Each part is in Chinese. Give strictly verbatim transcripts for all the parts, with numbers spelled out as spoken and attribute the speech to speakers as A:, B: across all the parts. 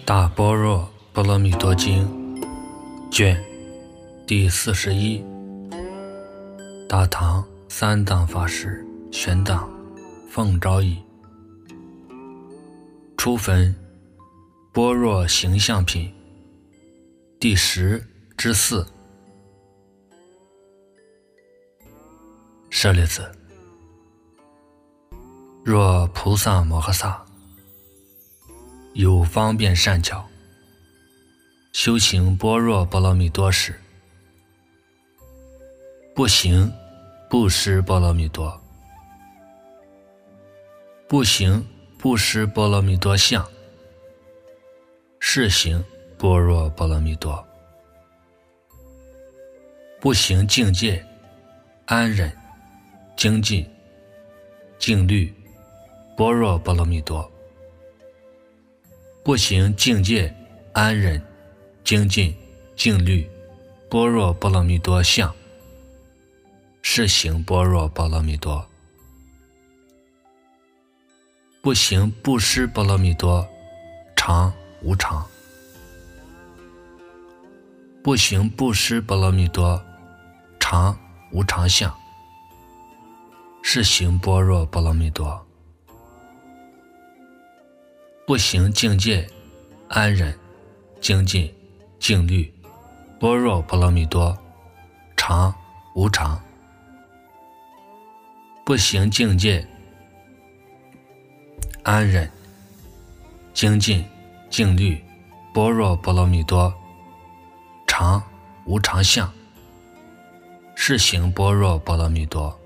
A: 大般若波罗蜜多经卷第四十一，大唐三藏法师玄奘奉诏译，初分般若形象品第十之四。舍利子，若菩萨摩诃萨有方便善巧，修行般若波罗蜜多时，不行不施波罗蜜多，不行不施波罗蜜多相，是行般若波罗蜜多。不行境界安忍精进静虑般若波罗蜜多，不行境界安忍精进静虑般若波罗蜜多相，是行般若波罗蜜多。不行不施波罗蜜多常无常，不行不施波罗蜜多常无常相，是行般若波罗蜜多。不行境界安忍精进静虑般若波罗蜜多常无常，不行境界安忍精进静虑般若波罗蜜多常无常相，是行般若波罗蜜多。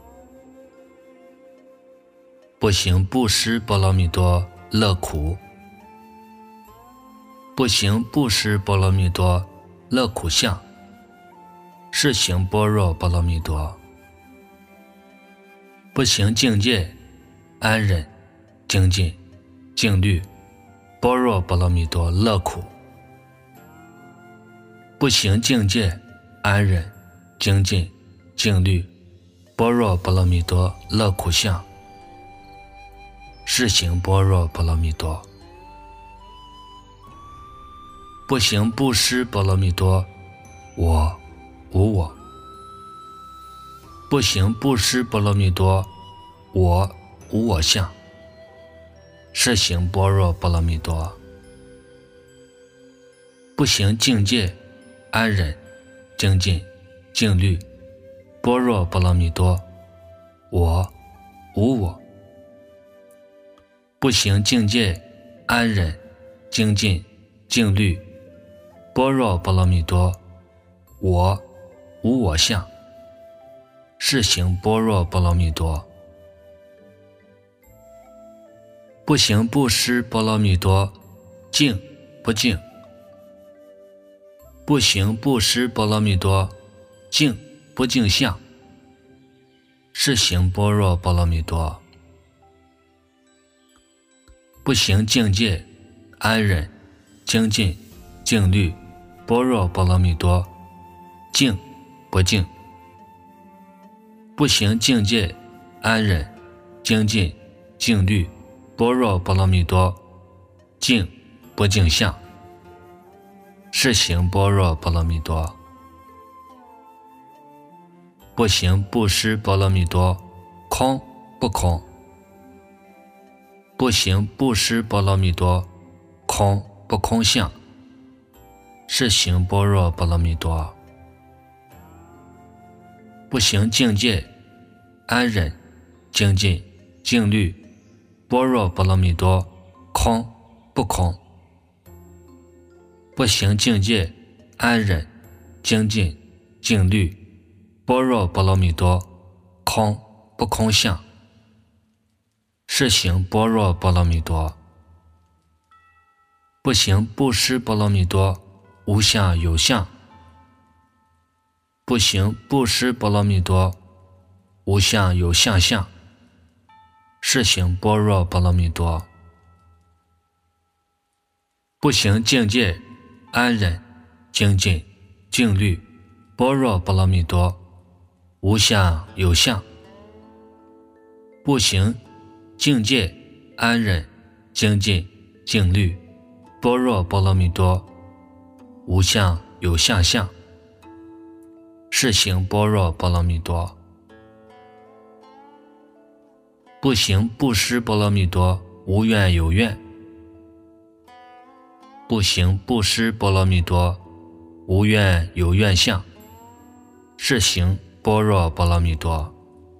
A: 不行不施波罗蜜多乐苦，不行不施波罗蜜多乐苦相，是行般若波罗蜜多。不行境界安忍精进静虑般若波罗蜜多乐苦，不行境界安忍精进静虑般若波罗蜜多乐苦相，是行般若波罗蜜多。不行不施波罗蜜多我无我，不行不施波罗蜜多我无我相，是行般若波罗蜜多。不行境界安忍精进静虑般若波罗蜜多我无我，不行境界安忍精进静虑般若波罗蜜多我无我相，是行般若波罗蜜多。不行不施波罗蜜多静不静，不行不施波罗蜜多静不静相，是行般若波罗蜜多。不行境界安忍精进静虑般若波罗蜜多静不静，不行境界安忍精进静虑般若波罗蜜多静不静相，是行般若波罗蜜多。不行不施波罗蜜多空不空，不行不施波罗蜜多空不空相，是行般若波罗蜜多。不行境界安忍精进静虑般若波罗蜜多空不空，不行境界安忍精进静虑般若波罗蜜多空不空相，是行般若波罗蜜多。不行不施波罗蜜多无相有相，不行不施波罗蜜多无相有相相，是行般若波罗蜜多。不行境界安忍精进静虑般若波罗蜜多无相有相，不行境界安忍精进静虑般若波罗蜜多，无相有相相，是行般若波罗蜜多。不行布施波罗蜜多，无愿有愿。不行布施波罗蜜多，无愿有愿相，是行般若波罗蜜多。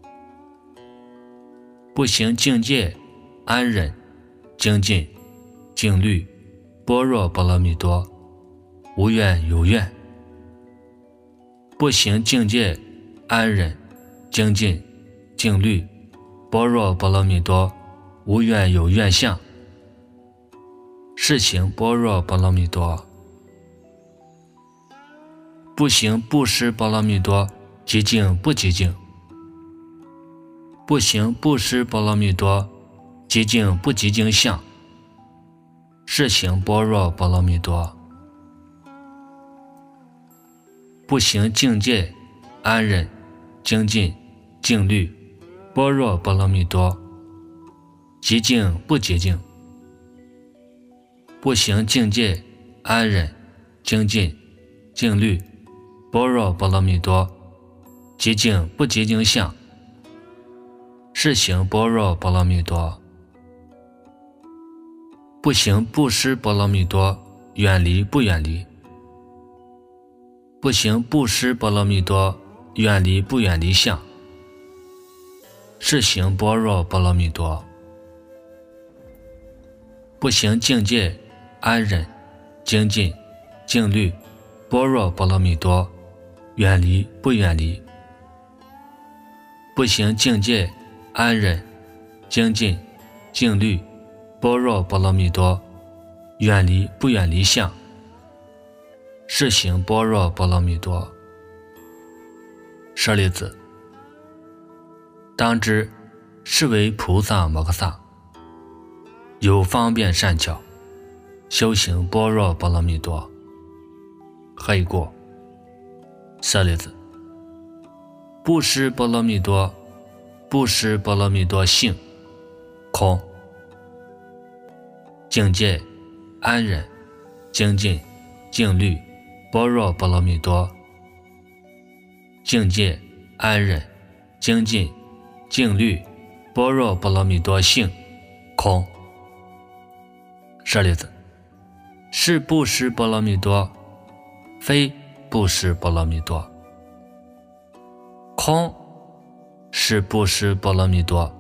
A: 不行境界安忍精进静虑般若波罗蜜多，无愿有愿。不行境界安忍精进静虑般若波罗蜜多，无愿有愿相，是行般若波罗蜜多。不行布施波罗蜜多，极静不极静。不行布施波罗蜜多，极静不极静相，是行般若波罗蜜多。不行境界安忍精进静虑般若波罗蜜多，极静不极静。不行境界安忍精进静虑般若波罗蜜多，极静不极静相，是行般若波罗蜜多。不行布施波罗蜜多，远离不远离。不行布施波罗蜜多，远离不远离相，是行般若波罗蜜多。不行境界安忍精进静虑般若波罗蜜多，远离不远离。不行境界安忍精进静虑般若波罗蜜多，远离不远离相，是行般若波罗蜜多。舍利子，当知是为菩萨摩诃萨，有方便善巧，修行般若波罗蜜多。何以故？舍利子，布施波罗蜜多，布施波罗蜜多性空。境界安忍精进静虑般若波罗蜜多，境界安忍精进静虑般若波罗蜜多性空。舍利子，是布施波罗蜜多，非布施波罗蜜多。空是布施波罗蜜多，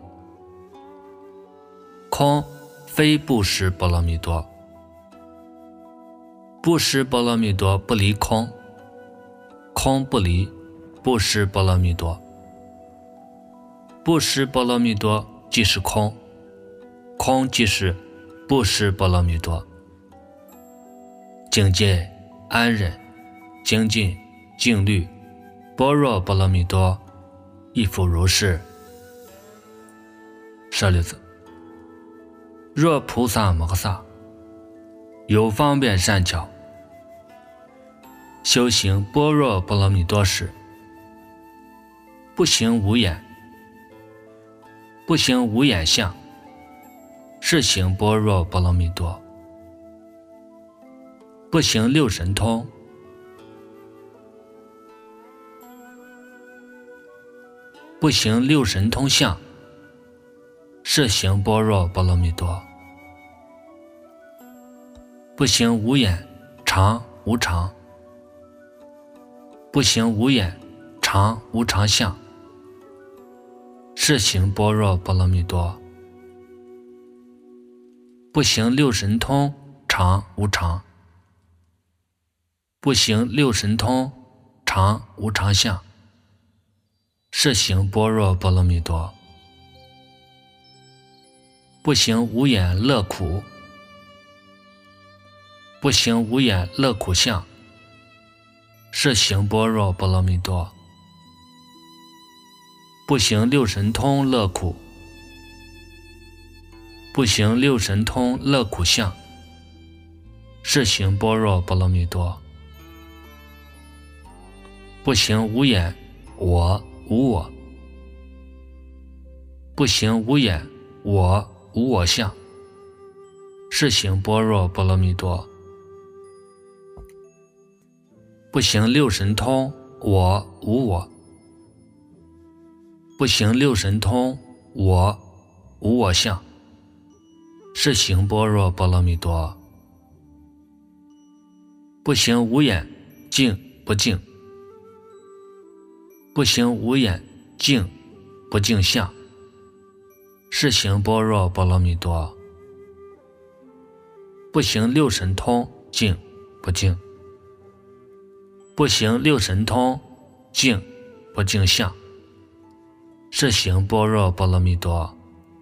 A: 空非布施波罗蜜多。布施波罗蜜多不离空，空不离布施波罗蜜多。布施波罗蜜多即是空，空即是布施波罗蜜多。境界安忍精进静虑般若波罗蜜多，亦复如是。舍利子，若菩萨摩诃萨有方便善巧，修行般若波罗蜜多时，不行无眼，不行无眼相，是行般若波罗蜜多。不行六神通，不行六神通相，是行般若波罗蜜多。不行无眼常无常，不行无眼常无常相，是行般若波罗蜜多。不行六神通常无常，不行六神通常无常相，是行般若波罗蜜多。不行无眼乐苦，不行无眼乐苦相，是行般若波罗蜜多。不行六神通乐苦，不行六神通乐苦相，是行般若波罗蜜多。不行无眼我无我，不行无眼我无我相， 是行般若波罗蜜多。不行六神通，我无我。不行六神通，我无我相，是行般若波罗蜜多。不行无眼净不净，不行无眼净不净相，是行般若波罗蜜多。不行六神通净不净，不行六神通净不净相，是行般若波罗蜜多。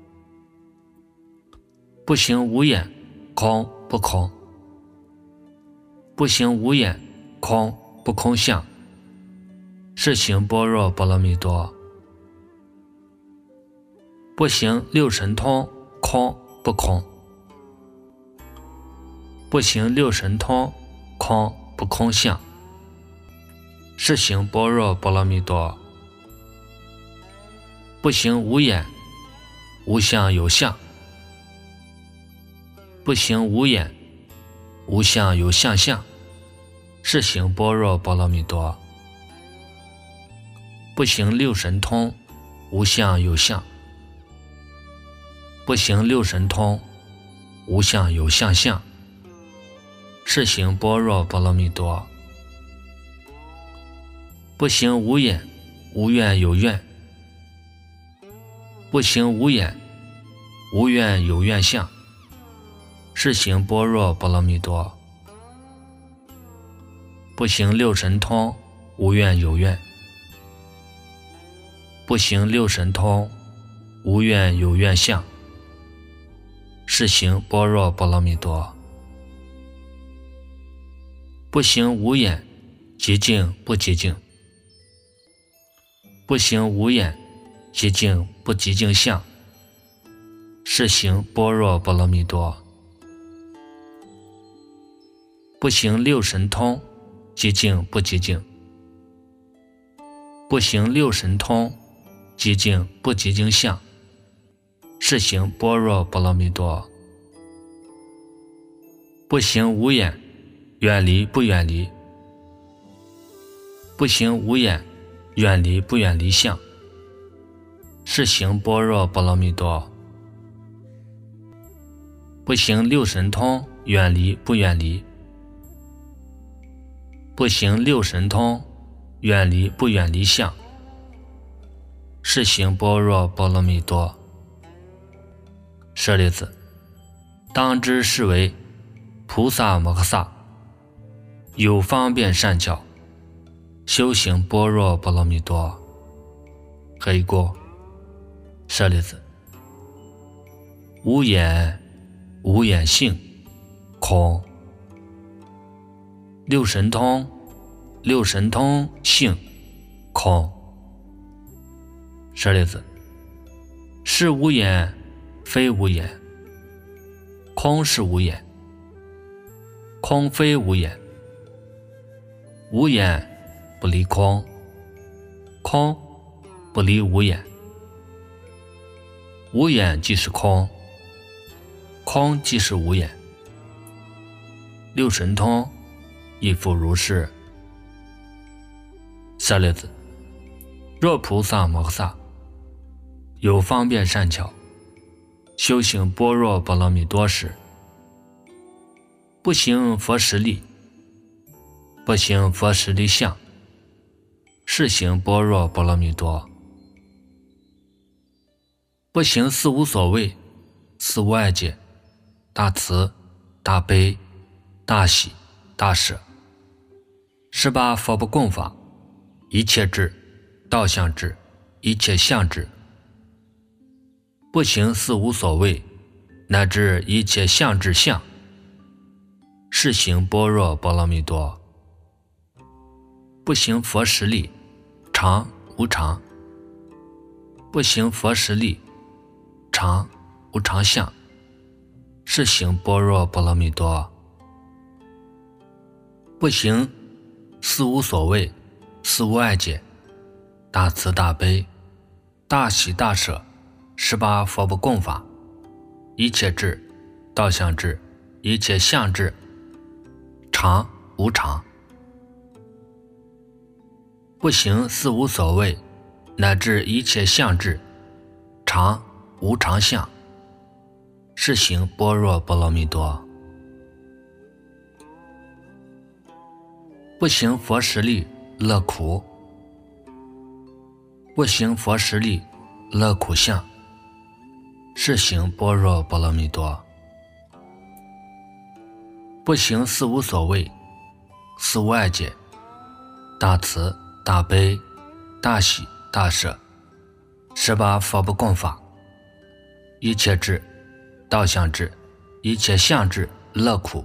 A: 不行无眼空不空，不行无眼空不空相，是行般若波罗蜜多。不行六神通空不空，不行六神通空不空相，是行般若波罗蜜多。不行无眼无相有相，不行无眼无相有相相，是行般若波罗蜜多。不行六神通无相有相，不行六神通无相有相相，是行般若波罗蜜多。不行无眼无愿有愿，不行无眼无愿有愿相，是行般若波罗蜜多。不行六神通无愿有愿，不行六神通无愿有愿相，是行般若波罗蜜多。不行无眼极净不极净，不行无眼极净不极净相，是行般若波罗蜜多。不行六神通极净不极净，不行六神通极净不极净相，是行般若波罗蜜多。不行无眼远离不远离，不行无眼远离不远离相，是行般若波罗蜜多。不行六神通远离不远离，不行六神通远离不远离相，是行般若波罗蜜多。舍利子，当知是为菩萨摩诃萨有方便善巧，修行般若波罗蜜多。黑锅，舍利子，无眼无眼性空，六神通六神通性空。舍利子，是无眼非无眼，空是无眼，空非无眼，无眼不离空，空不离无眼，无眼即是空，空即是无眼，六神通亦复如是。舍利子，若菩萨摩诃萨有方便善巧，修行般若波罗蜜多时，不行佛实力，不行佛实力相，是行般若波罗蜜多。不行四无所谓，四无碍解，大慈大悲大喜大舍，十八佛不共法，一切智道相智，一切相智。不行四无所谓，乃至一切相智相，是行般若波罗蜜多。不行佛实力，常无常，不行佛实力，常无常相，是行般若波罗蜜多。不行四无所谓，四无碍解，大慈大悲大喜大舍，十八佛不共法，一切智道相智，一切相智，常无常。不行似无所谓，乃至一切相智，常无常相，是行般若波罗蜜多。不行佛实力，乐苦；不行佛实力，乐苦相，是行般若波罗蜜多。不行似无所谓，似无碍解，大慈大悲大喜大舍，十八佛不共法，一切智道相智，一切相智乐苦。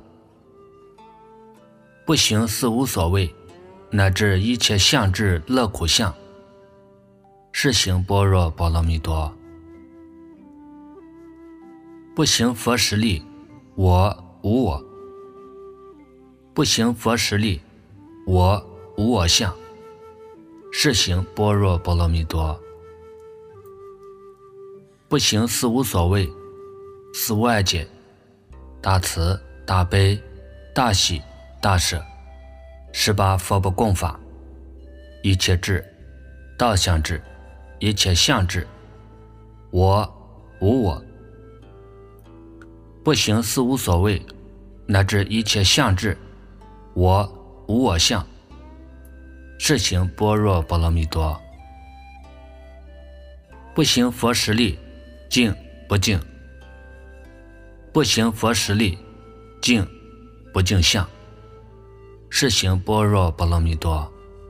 A: 不行似无所谓，乃至一切相智乐苦相，是行般若波罗蜜多。不行佛实力，我无我；不行佛实力，我无我相，是行般若波罗蜜多。不行似无所谓，似无碍解，大慈大悲大喜大舍，十八佛不共法，一切智道相智，一切相智，我无我。不行似无所谓，乃至一切相智，我无我相，是行般若波罗蜜多。不行佛实力，净不净；不行佛实力，净不净相，是行般若波罗蜜多。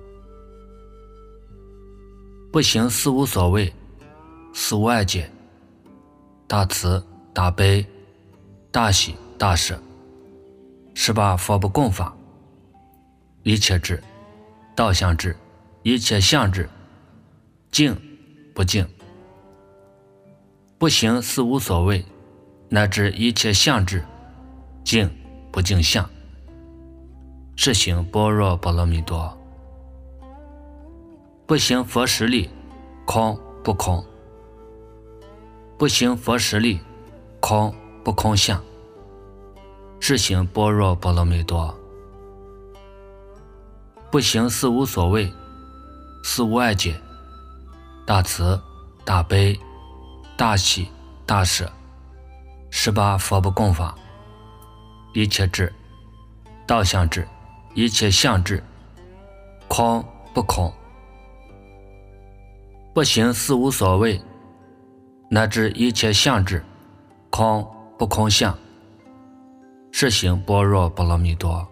A: 不行似无所谓，似无碍解，大慈大悲大喜大舍，十八佛不共法，一切智道相智，一切相智，净不净。不行似无所谓，乃至一切相智，净不净相，是行般若波罗蜜多。不行佛实力，空不空；不行佛实力，空不空相，是行般若波罗蜜多。不行似无所谓，似无碍解，大慈大悲大喜大舍，十八佛不共法，一切智道相智，一切相智，空不空。不行似无所谓，乃至一切相智，空不空相，是行般若波罗蜜多。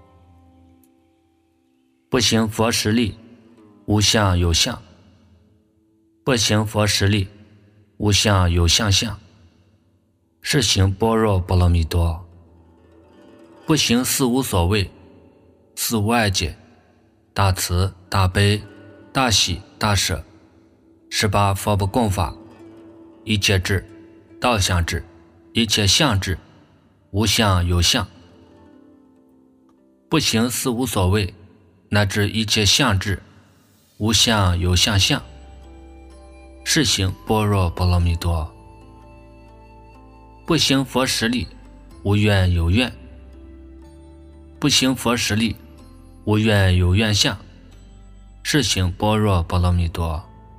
A: 不行佛实力，无相有相；不行佛实力，无相有相相，是行般若波罗蜜多。不行似无所谓，似无碍解，大慈大悲大喜大舍，十八佛不共法，一切智道相智，一切相智，无相有相。不行似无所谓，乃至一切相智，无相有相相，是行般若波罗蜜多。不行佛实力，无愿有愿；不行佛实力，无愿有愿相，是行般若波罗蜜多。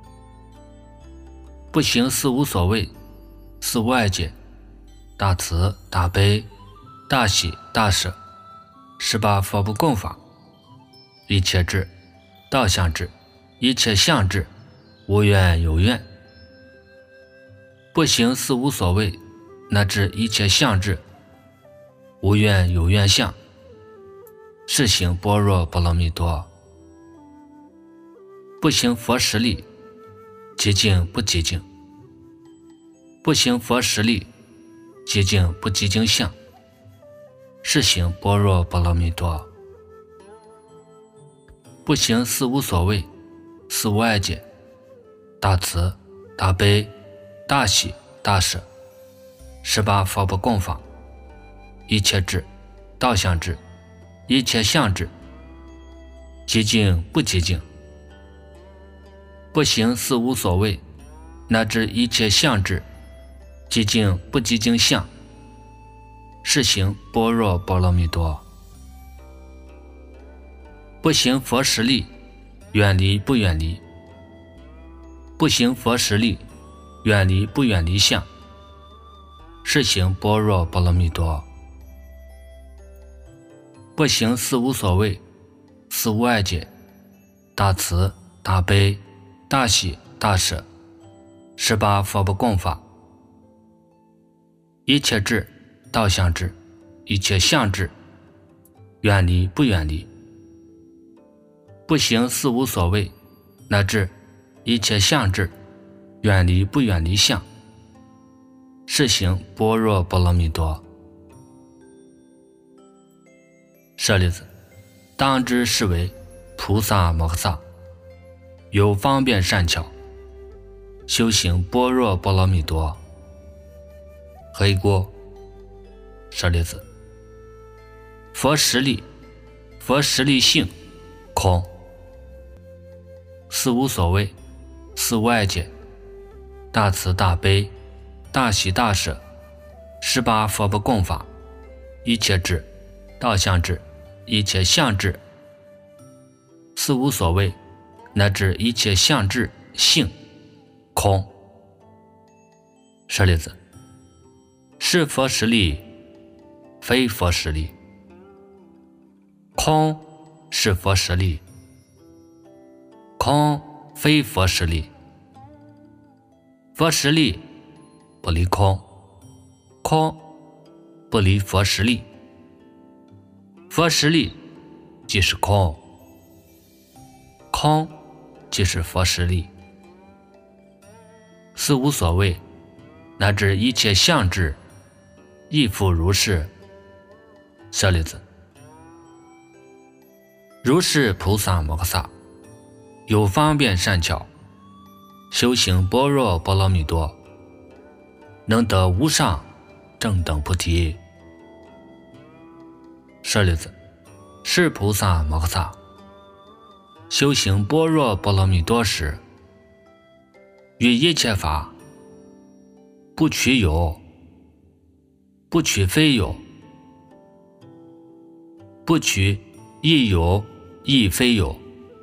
A: 不行似无所谓，似无碍解，大慈大悲大喜大舍，十八佛不共法，一切智道相智，一切相智，无愿有愿。不行似无所谓，乃至一切相智，无愿有愿相，是行般若波罗蜜多。不行佛实力，极净不极净；不行佛实力，极净不极净相，是行般若波罗蜜多。不行似无所谓，似无碍解，大慈大悲大喜大舍，十八佛不共法，一切智道相智，一切相智，极净不极净。不行似无所谓，乃至一切相智，极净不极净相， 是行般若波罗蜜多。不行佛实力，远离不远离？不行佛实力，远离不远离相，是行般若波罗蜜多。不行四无所谓，四无碍解，大慈大悲大喜大舍，十八佛不共法，一切智道相智，一切相智，远离不远离？不行四无所谓，乃至一切相智，远离不远离相，是行般若波罗蜜多。舍利子，当知是为菩萨摩诃萨，有方便善巧，修行般若波罗蜜多。何以故？舍利子，佛实力，佛实力性空，四无所谓，四无碍解，大慈大悲大喜大舍，十八佛不共法，一切智道相智，一切相智，四无所谓，乃至一切相智性空。舍利子，是佛实力，非佛实力。空是佛实力，空非佛实力。佛实力不离空，空不离佛实力。佛实力即是空，空即是佛实力。四无所谓，乃至一切相智，亦复如是。舍利子，如是菩萨摩诃萨，有方便善巧，修行般若波罗蜜多，能得无上正等菩提。舍利子，是菩萨摩诃萨修行般若波罗蜜多时，于一切法不取有，不取非有，不取亦有亦非有，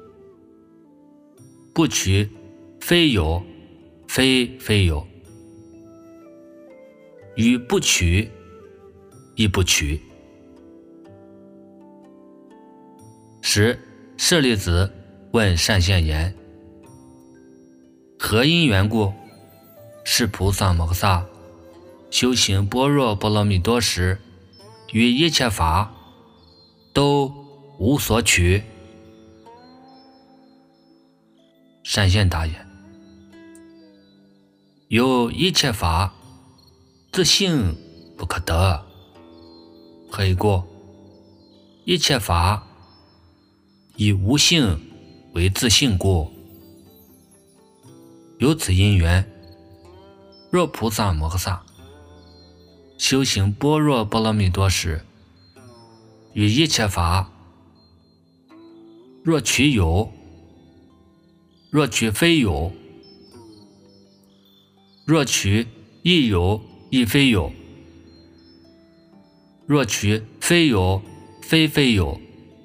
A: 不取非有非非有，与不取亦不取。时舍利子问善现言：何因缘故，是菩萨摩诃萨修行般若波罗蜜多时，于一切法都无所取？善现答言：有一切法自性不可得。何以故？一切法以无性为自性故。有此因缘，若菩萨摩诃萨修行般若波罗蜜多时，于一切法若取有，若取非有，若取亦有亦非有，若取非有非非有，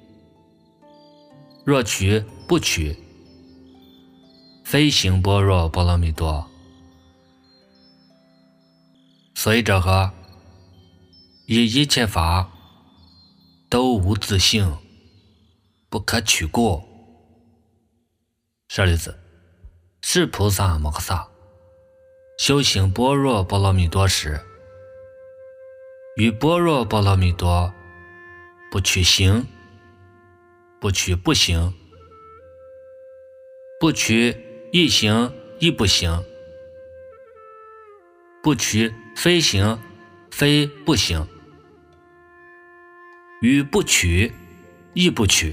A: 若取不取，非行般若波罗蜜多。所以者何？以一切法都无自性，不可取故。舍利子，是菩萨摩诃萨修行般若波罗蜜多时，于般若波罗蜜多不取行，不取不行，不取亦行亦不行，不取非行非不行，于不取亦不取。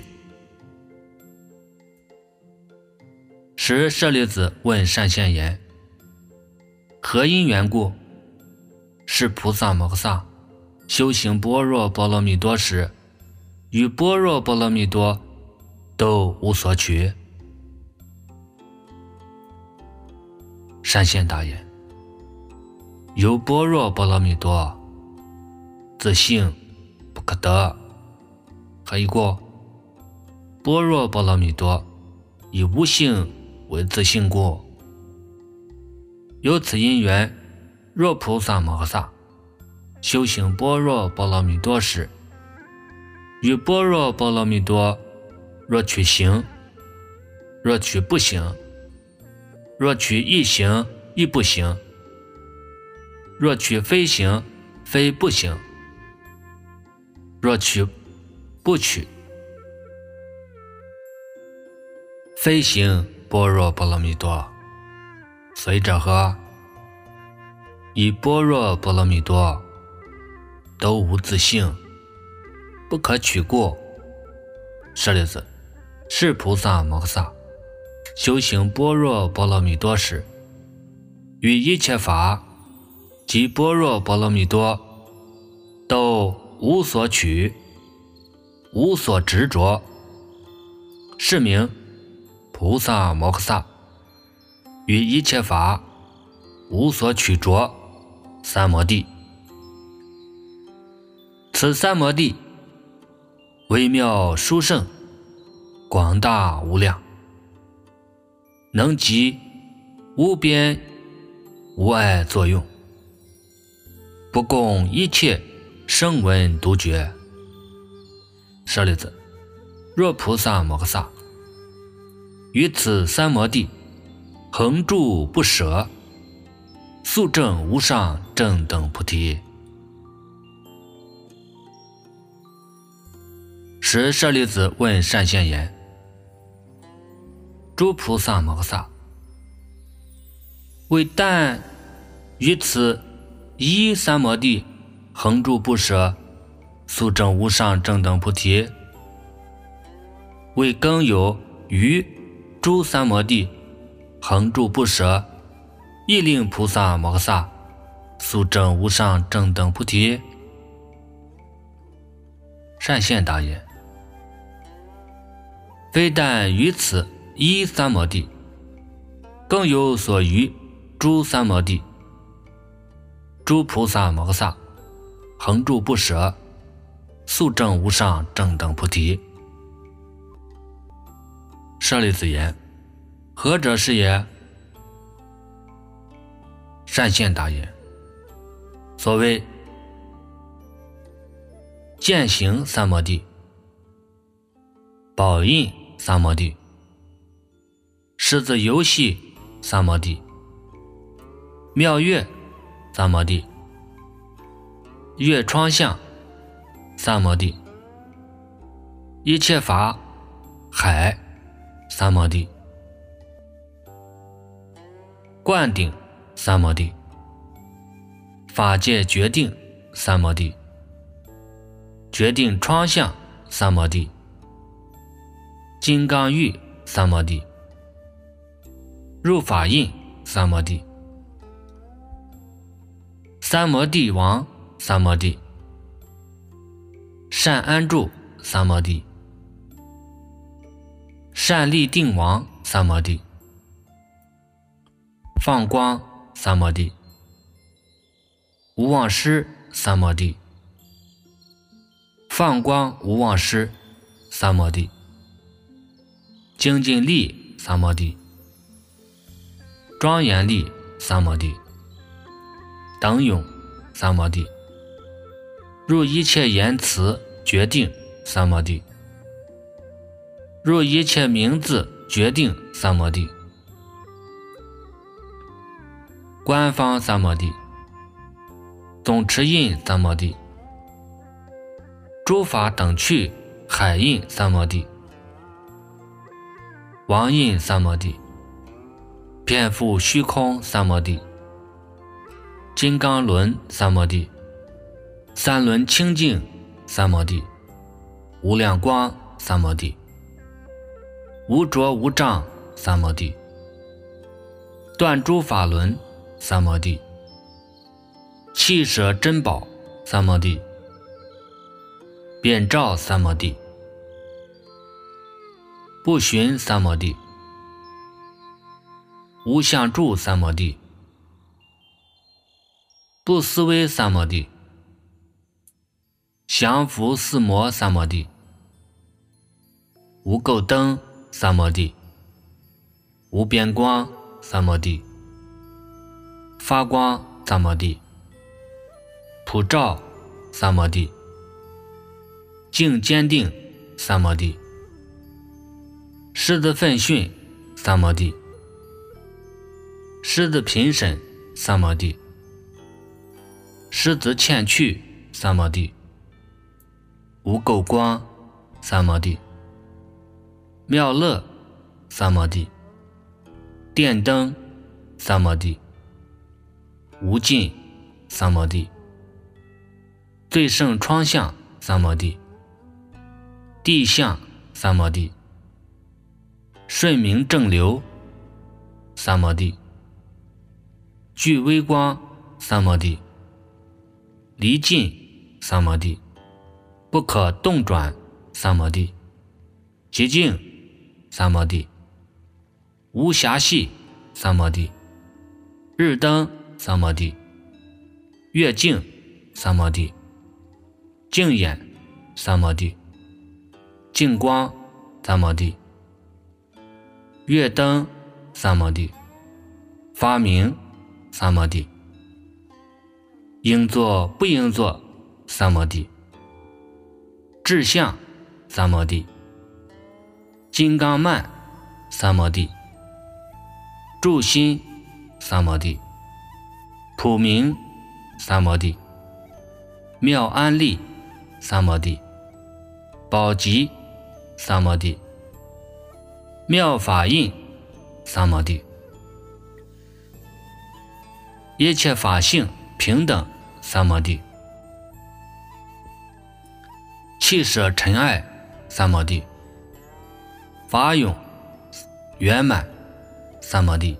A: 时舍利子问善现言：何因缘故，是菩萨摩诃萨修行般若波罗蜜多时，于般若波罗蜜多都无所取？善现答言：由般若波罗蜜多，自自性，不可得。还一个般若波罗蜜多以无性为自性故。由此因缘，若菩萨摩诃萨修行般若波罗蜜多时，于般若波罗蜜多若取行，若取不行，若取一行一不行，若取非行非不行，若取不取非行般若波罗蜜多，随者何？以般若波罗蜜多都无自性，不可取故。舍利子，是菩萨摩诃萨修行般若波罗蜜多时，于一切法及般若波罗蜜多都无所取，无所执着，是名菩萨摩诃萨于一切法无所取着三摩地。此三摩地微妙殊胜，广大无量，能集无边无碍作用，不共一切声闻独觉。舍利子，若菩萨摩诃萨于此三摩地恒住不舍，速证无上正等菩提。时舍利子问善现言：诸菩萨摩诃萨，为但于此一三摩地恒住不舍，速证无上正等菩提，为更有于诸三摩地恒住不舍，亦令菩萨摩诃萨速证无上正等菩提。善现答言：非但于此一三摩地，更有所于诸三摩地，诸菩萨摩诃萨恒住不舍，速证无上正等菩提。舍利子言：何者是也？善现答言：所谓见行三摩地、宝印三摩地、狮子游戏三摩地、妙月三摩地、月窗相三摩地、一切法海三摩地、灌顶三摩地、法界决定三摩地、决定窗相三摩地、金刚玉三摩地、入法印三摩地、三摩地王三摩地、善安住三摩地、善立定王三摩地、放光三摩地、无妄师三摩地、放光无妄师三摩地、精进力三摩地、庄严力三摩地、等勇三摩地、入一切言辞决定三摩地、入一切名字决定三摩地、官方三摩地、总持印三摩地、诸法等趣海印三摩地、王印三摩地、遍覆虚空三摩地、金刚轮三摩地、三轮清净三摩地、无量光三摩地、无着无障三摩地、断诸法轮三摩地、弃舍珍宝三摩地、遍照三摩地、不寻三摩地、无相住三摩地、不思维三摩地、 降伏四魔三摩地，无垢灯三摩地，无边光三摩地，发光三摩地，普照三摩地，静坚定三摩地，狮子奋训三摩地，狮子频审三摩地，狮子欠去三摩地，无垢光三摩地，妙乐三摩地，电灯三摩地，无尽三摩地，最胜窗相三摩地，地相三摩地，顺明正流三摩地，具微光三摩地，离尽三摩地，不可动转三摩地，极静三摩地，无暇隙三摩地，日灯三摩地，月镜三摩地，净眼三摩地，净光三摩地，月灯三摩地，发明三摩地，应作不应作三摩地，志向三摩地，金刚慢三摩地，住心三摩地，普明三摩地，妙安利三摩地，宝吉三摩地，妙法印三摩地，一切法性平等三摩地，弃舍尘埃三摩地，法涌圆满三摩地，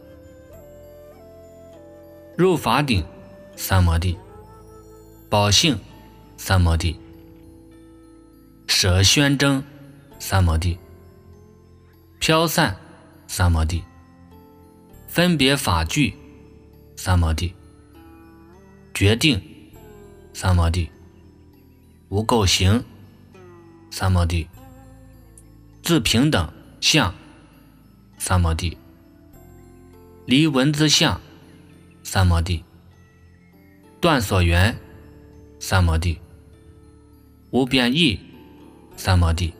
A: 入法顶三摩地，宝性三摩地，舍宣征三摩地，飘散三摩地，分别法具三摩地，决定三摩地，无垢行三摩地，自平等相三摩地，离文字相三摩地，断所缘三摩地，无边义三摩地，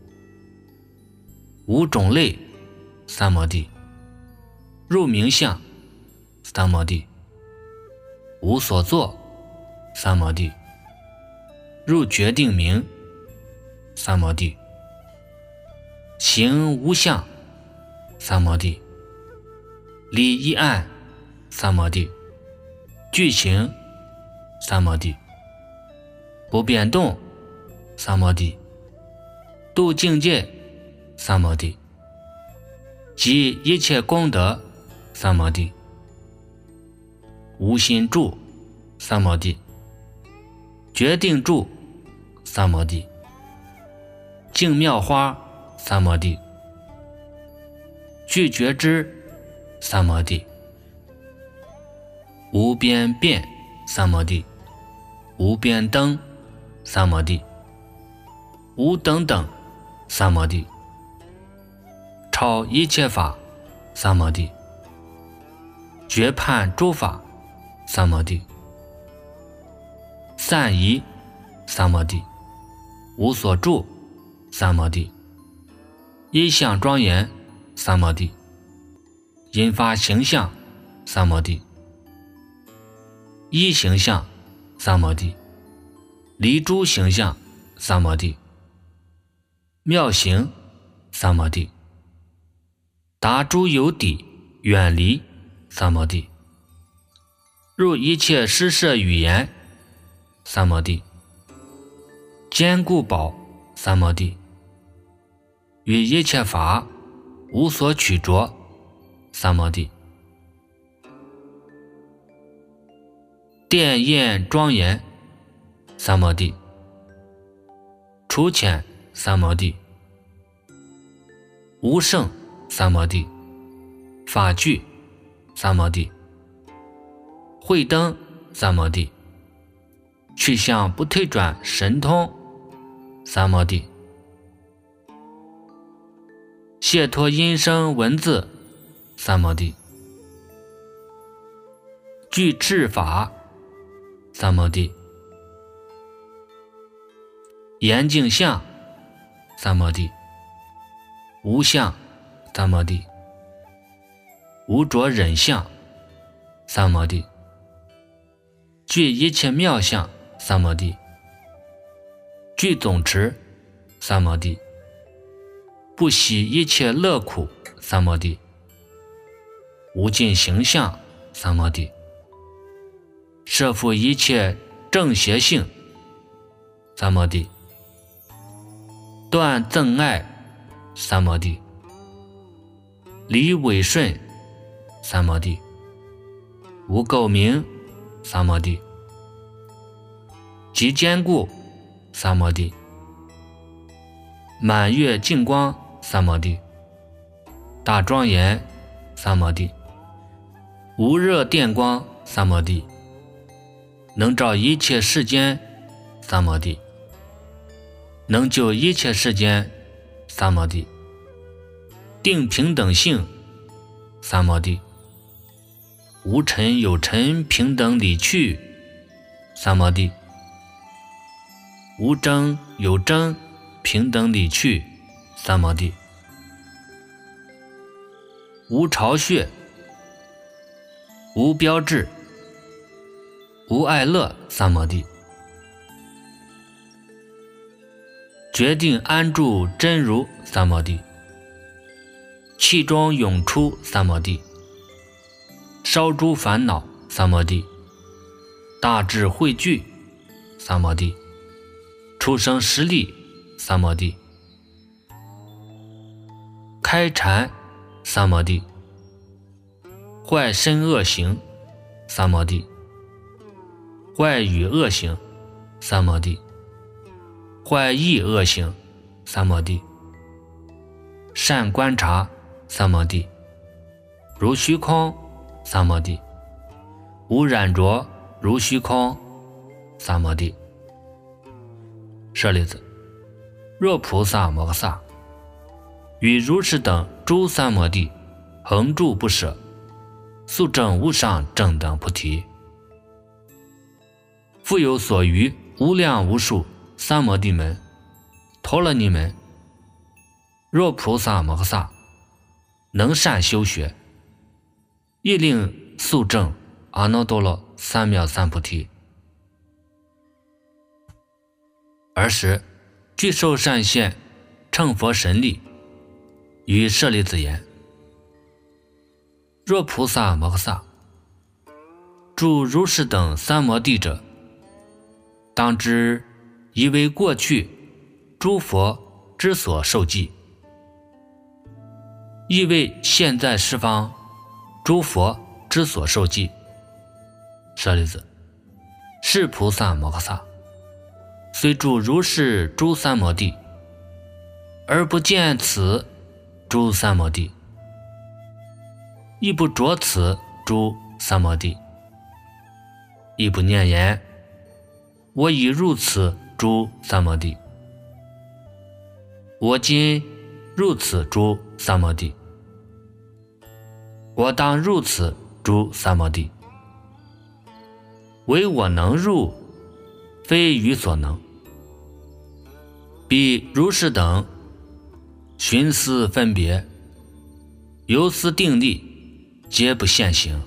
A: 无种类三摩地，入明相三摩地，无所作三摩地，入决定明三摩地，行无相三摩地，离一暗三摩地，具行三摩地，不变动三摩地，度境界三摩地，即一切功德三摩地，无心住三摩地，决定住三摩地，净妙花三摩地，具觉知三摩地，无边变三摩地，无边灯三摩地，无等等三摩地，超一切法三摩地，决判诸法三摩地，散疑三摩地，无所住三摩地，一相庄严三摩地，引发形象三摩地，一形象三摩地，离诸形象三摩地，妙行三摩地，达诸有底远离三摩地，入一切施设语言三摩地，坚固宝三摩地，与一切法无所取着三摩地，殿宴庄严三摩地，除浅三摩地，无胜三摩地，法具三摩地，慧灯三摩地， 去向不退转神通三摩地。解脱音声文字三摩地。具智法三摩地。严净相三摩地。无相三摩地。无着忍相三摩地。具一切妙相三摩地。具总持三摩地。不喜一切乐苦三摩地。无尽形象三摩地。摄伏一切正邪性三摩地。断憎爱三摩地。离违顺三摩地。无垢名三摩地。极坚固三摩地。满月净光三摩地。大庄严三摩地。无热电光三摩地。能照一切世间三摩地。能救一切世间三摩地。定平等性三摩地。无尘有尘平等理趣三摩地。无争有争平等理趣三摩地。无巢穴。无标志。无爱乐三摩地。决定安住真如三摩地。气中涌出三摩地。烧诸烦恼三摩地。大智慧聚三摩地。出生实力三摩地。开禅三摩地。坏身恶行三摩地。坏语恶行三摩地。坏意恶行三摩地。善观察三摩地。如虚空三摩地。无染着如虚空三摩地。舍利子，若菩萨摩诃萨与如是等诸三摩地恒住不舍，速证无上正等菩提。复有所余无量无数三摩地门、陀罗尼门，若菩萨摩诃萨能善修学，亦令速证阿耨多罗三藐三菩提。尔时具受善现乘佛神力，与舍利子言：若菩萨摩诃萨住如是等三摩地者，当知以为过去诸佛之所受记，亦为现在十方诸佛之所受记。舍利子，是菩萨摩诃萨虽住如是诸三摩地，而不见此诸三摩地，亦不着此诸三摩地，亦不念言我已入此诸三摩地，我今入此诸三摩地，我当入此诸三摩地，唯我能入，非余所能。彼如是等寻思分别，由思定力，皆不现行。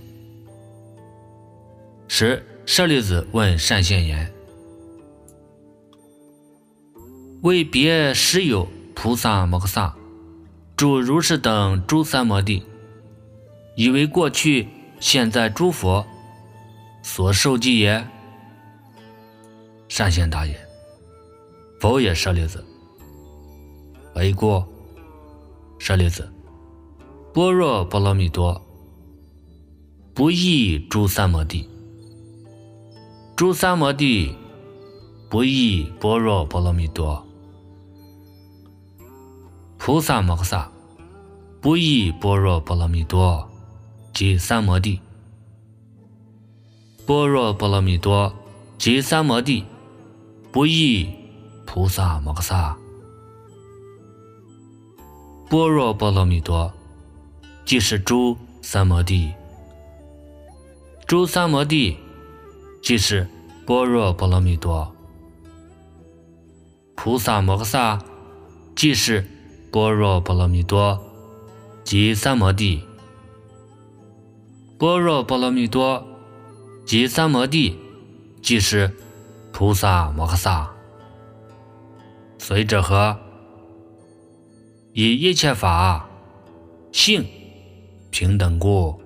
A: 时舍利子问善现言：为别实有菩萨摩诃萨住如是等诸三摩地，以为过去现在诸佛所受记也？善现答言：否也，舍利子。为过。舍利子，般若波罗蜜多不异诸三摩地，诸三摩地不异般若波罗蜜多。菩萨摩诃萨不异般若波罗蜜多即三摩地。般若波罗蜜多即三摩地，不异菩萨摩诃萨。般若波罗蜜多，即是诸三摩地。诸三摩地，即是般若波罗蜜多。菩萨摩诃萨，即是般若波罗蜜多即三摩地。般若波罗蜜多即三摩地，即是菩萨摩诃萨。随者何？以一切法性平等故。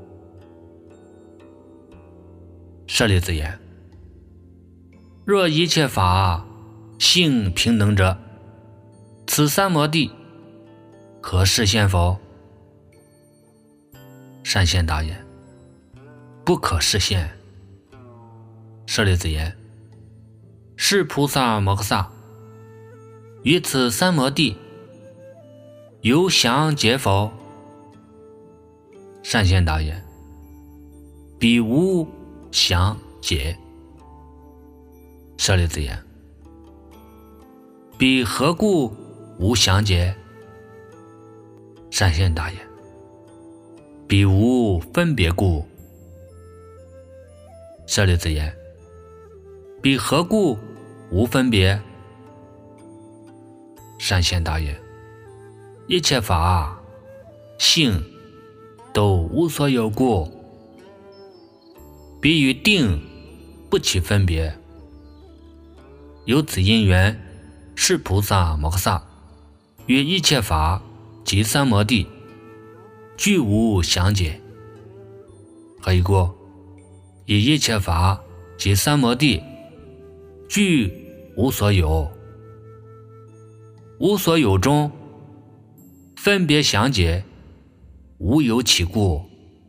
A: 舍利子言：若一切法性平等者，此三摩地可示现否？善现答言：不可示现。舍利子言：是菩萨摩诃萨于此三摩地有详解否？善现答言：彼无详解。舍利子言：彼何故无详解？善现答言：彼无分别故。舍利子言：彼何故无分别？善现答言：一切法性都无所有故，彼与定不起分别。由此因缘，是菩萨摩诃萨于一切法及三摩地俱无详解。何以故？以一切法及三摩地俱无所有。无所有中分别详解，无有起故。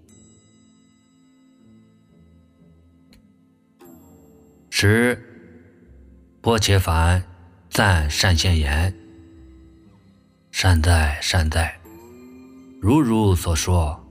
A: 十波切梵赞善现言：善哉善哉，如汝所说，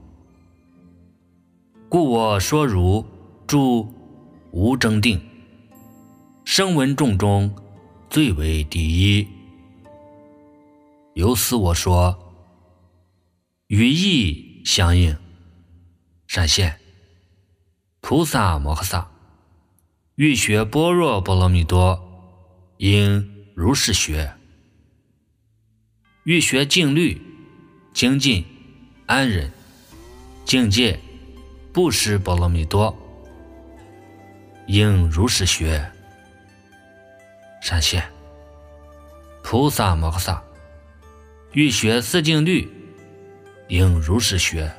A: 故我说汝诸无争定，声闻众中最为第一。由此我说，语义相应。善现菩萨摩诃萨欲学般若波罗蜜多，应如是学。欲学静虑、精进、安忍、境界、布施波罗蜜多，应如是学。善现菩萨摩诃萨欲学四静虑，应如是学。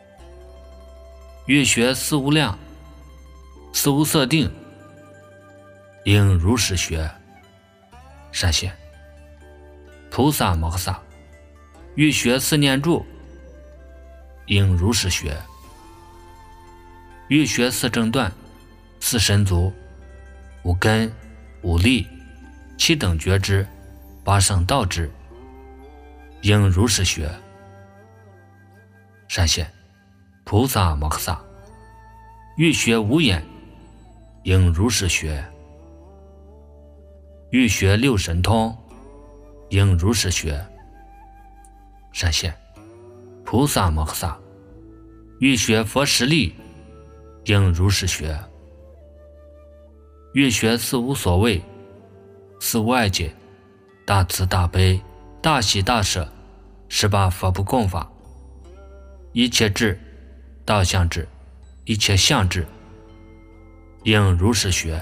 A: 欲学四无量、四无色定，应如是学。善现菩萨摩诃萨欲学四念住，应如是学。欲学四正断、四神足、五根、五力、七等觉知、八圣道支，应如是学。善现菩萨摩诃萨欲学无眼，应如是学。欲学六神通，应如是学。善现菩萨摩诃萨欲学佛实力，应如是学。欲学四无所谓、四无碍解、大慈大悲、大喜大舍十八佛不共法，一切智、道相智、一切相智，应如是学。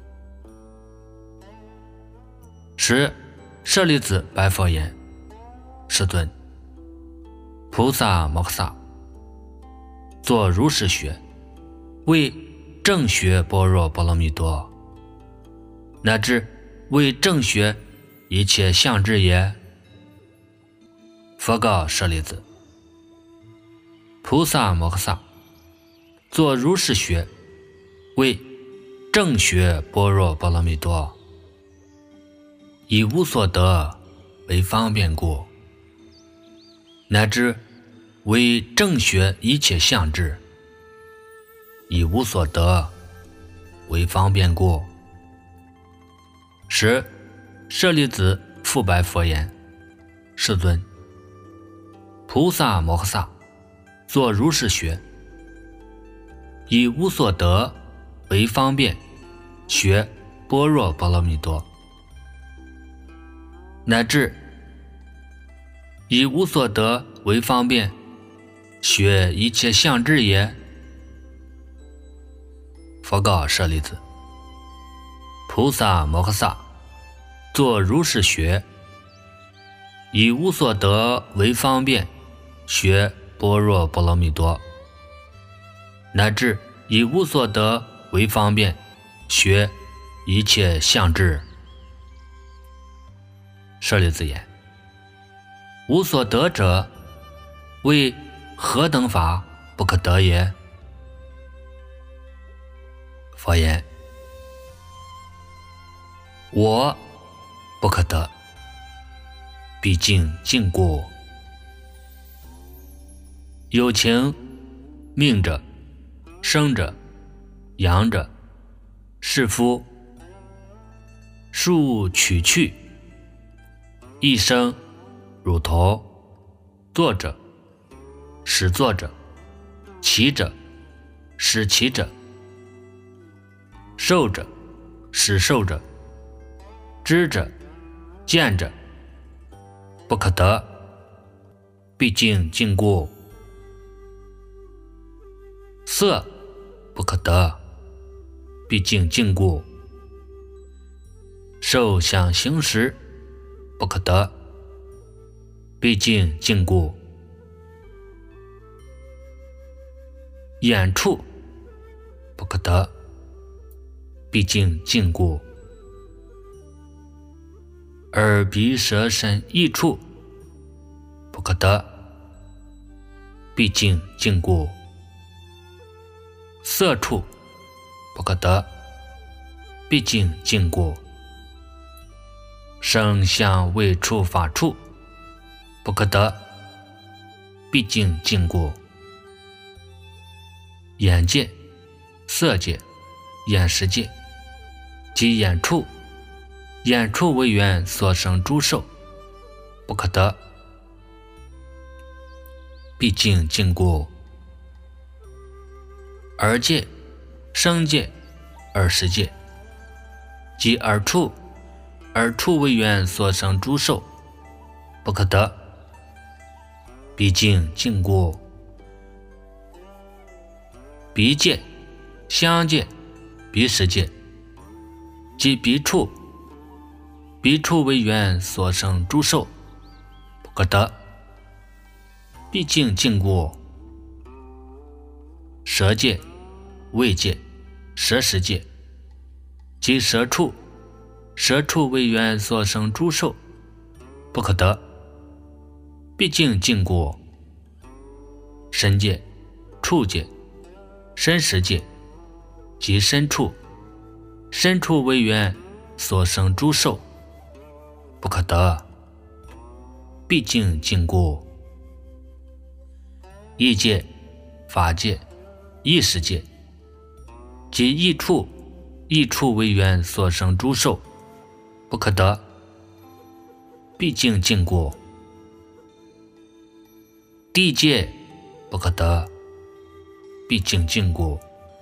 A: 十舍利子白佛言：世尊，菩萨摩诃萨作如是学，为正学般若波罗蜜多，乃至为正学一切相智也。佛告舍利子：菩萨摩诃萨作如是学，为正学般若波罗蜜多，以无所得为方便故，乃至为正学一切相智，以无所得为方便故。 十，舍利子复白佛言：世尊，菩萨摩诃萨作如是学，以无所得为方便学般若波罗蜜多，乃至以无所得为方便学一切相智也。佛告舍利子：菩萨摩诃萨作如是学，以无所得为方便学般若波罗蜜多，乃至以无所得为方便学一切相智。舍利子言：无所得者，为何等法不可得也？佛言：我不可得，毕竟尽故。有情命者、生者、养者、士夫，数取去，一生乳头，作者、使作者、骑者、使骑者，受者、使受者，知者、见者，不可得，毕竟尽故。色不可得，毕竟尽故。受想行识不可得，毕竟尽故。眼触不可得，毕竟尽故。耳鼻舌身意触不可得，毕竟尽故。色触不可得，毕竟尽故。声香味触法触不可得，毕竟尽故。眼界、色界、眼识界及眼触，眼触为缘所生诸受不可得，毕竟尽故。耳界、声界、耳识界及耳触，耳触为缘所生诸受不可得，毕竟尽故。鼻界、香界、鼻识界及鼻触，鼻触为缘所生诸受不可得，毕竟尽故。舌界、味界、舌识界及舌触，舌触为缘所生诸受不可得，毕竟尽故。身界、触界、身识界及身触，身触为缘所生诸受不可得，毕竟尽故。意界、法界、意识界及意触，意触为缘所生诸受不可得，毕竟尽故。地界不可得，毕竟尽故。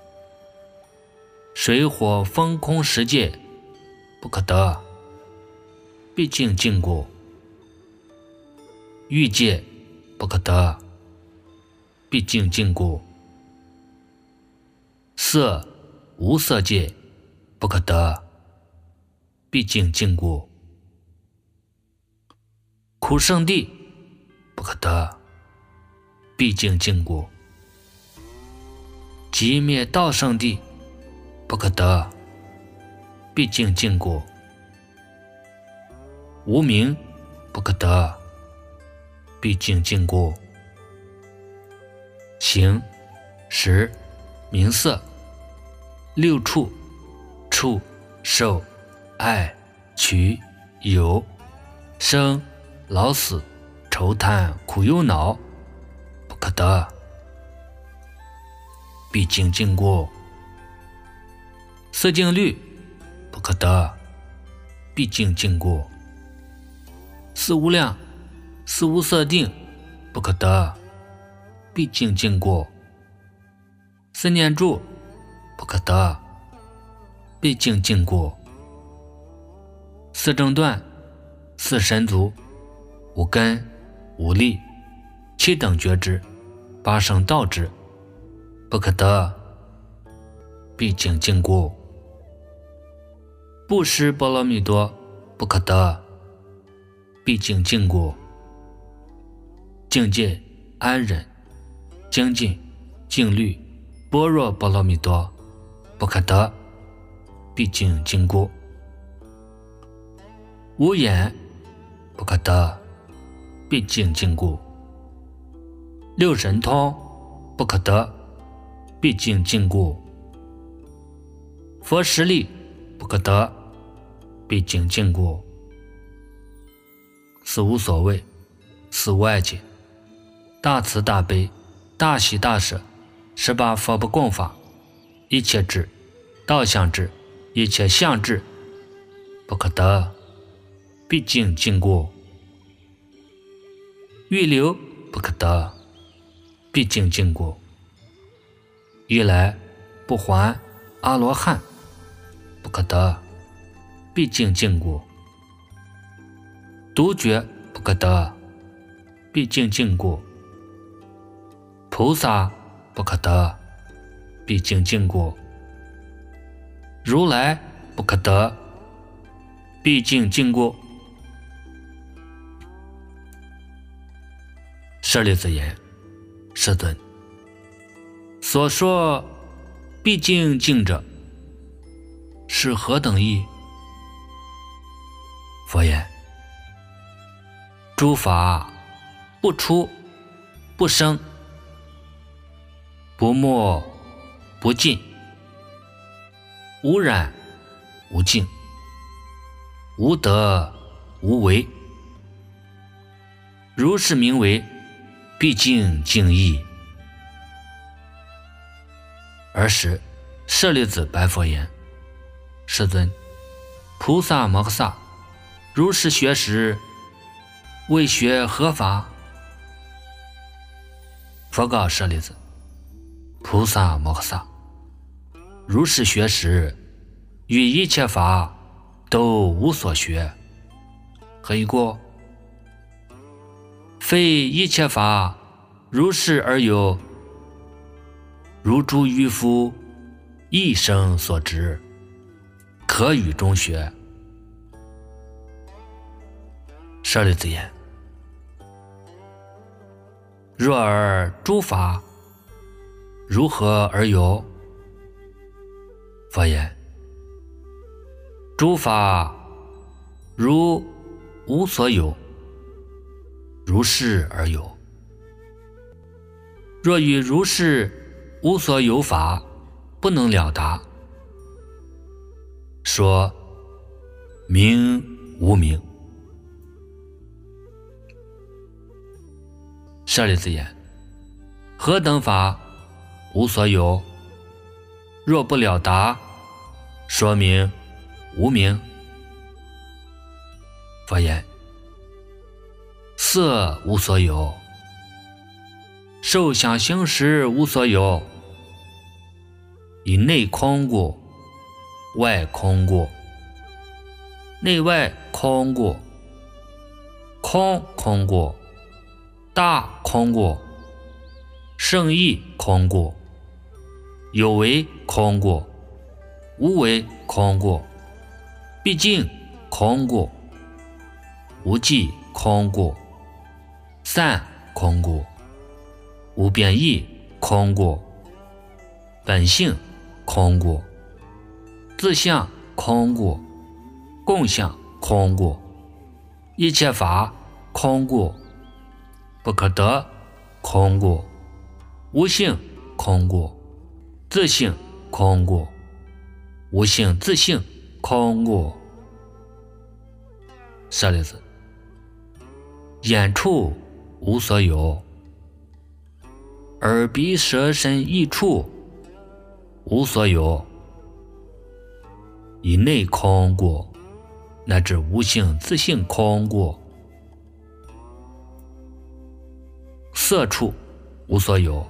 A: 水火风空识界不可得，毕竟尽故。欲界不可得，毕竟尽故。色无色界不可得，毕竟尽故。苦圣地不可得，毕竟尽故。极灭道圣地不可得，毕竟尽故。无明不可得，毕竟尽故。形、识、名色、六触、触、受、爱、取、有、生、老死、愁叹、苦忧恼不可得，毕竟尽故。色境律不可得， 毕竟经过。四无量，四无色定，不可得，毕竟经过。四念住，不可得，毕竟经过。四正断，四神足，五根，五力，七等觉知，八圣道知，不可得，毕竟经过。布施波罗蜜多，不可得，毕竟经过。境界安忍，精进，静虑，般若波罗蜜多，不可得，毕竟经过。无眼，不可得，毕竟经过。六神通，不可得，毕竟经过。佛实力，不可得，毕竟经过。四无所谓，四无碍解，大慈大悲，大喜大舍，十八佛不共法，一切智，道相智，一切相智，不可得，毕竟经过。欲流，不可得，毕竟经过。欲来不还阿罗汉，不可得，毕竟经过。独觉，不可得，毕竟经过。菩萨，不可得，毕竟经过。如来，不可得，毕竟经过。舍利子言：世尊，所说毕竟经者，是何等义？佛言：诸法不出不生，不没不尽，无染无净，无得无为，如是名为毕竟经义。尔时舍利子白佛言：世尊，菩萨摩诃萨如是学时，为学何法？佛告舍利子：菩萨摩诃萨如是学时，与一切法都无所学。何以故？非一切法如是而有，如诸渔夫一生所知，可与中学。舍利子言：若尔诸法如何而有？佛言：诸法如无所有，如是而有。若与如是无所有法不能了达，说名无名。舍利子言：何等法无所有？若不了达，说明无名。佛言：色无所有，受想行识无所有，以内空过，外空过，内外空过，空空过，大空过，圣意空过，有为空过，无为空过，毕竟空过，无记空过，散空过，无变异空过，本性空过，自相空过，共相空过，一切法空过，不可得空过，无性空过，自性空过，无性自性空过。舍利子，眼处无所有，耳鼻舌身意处无所有，以内空过， 乃至无性自性空过。色处无所有，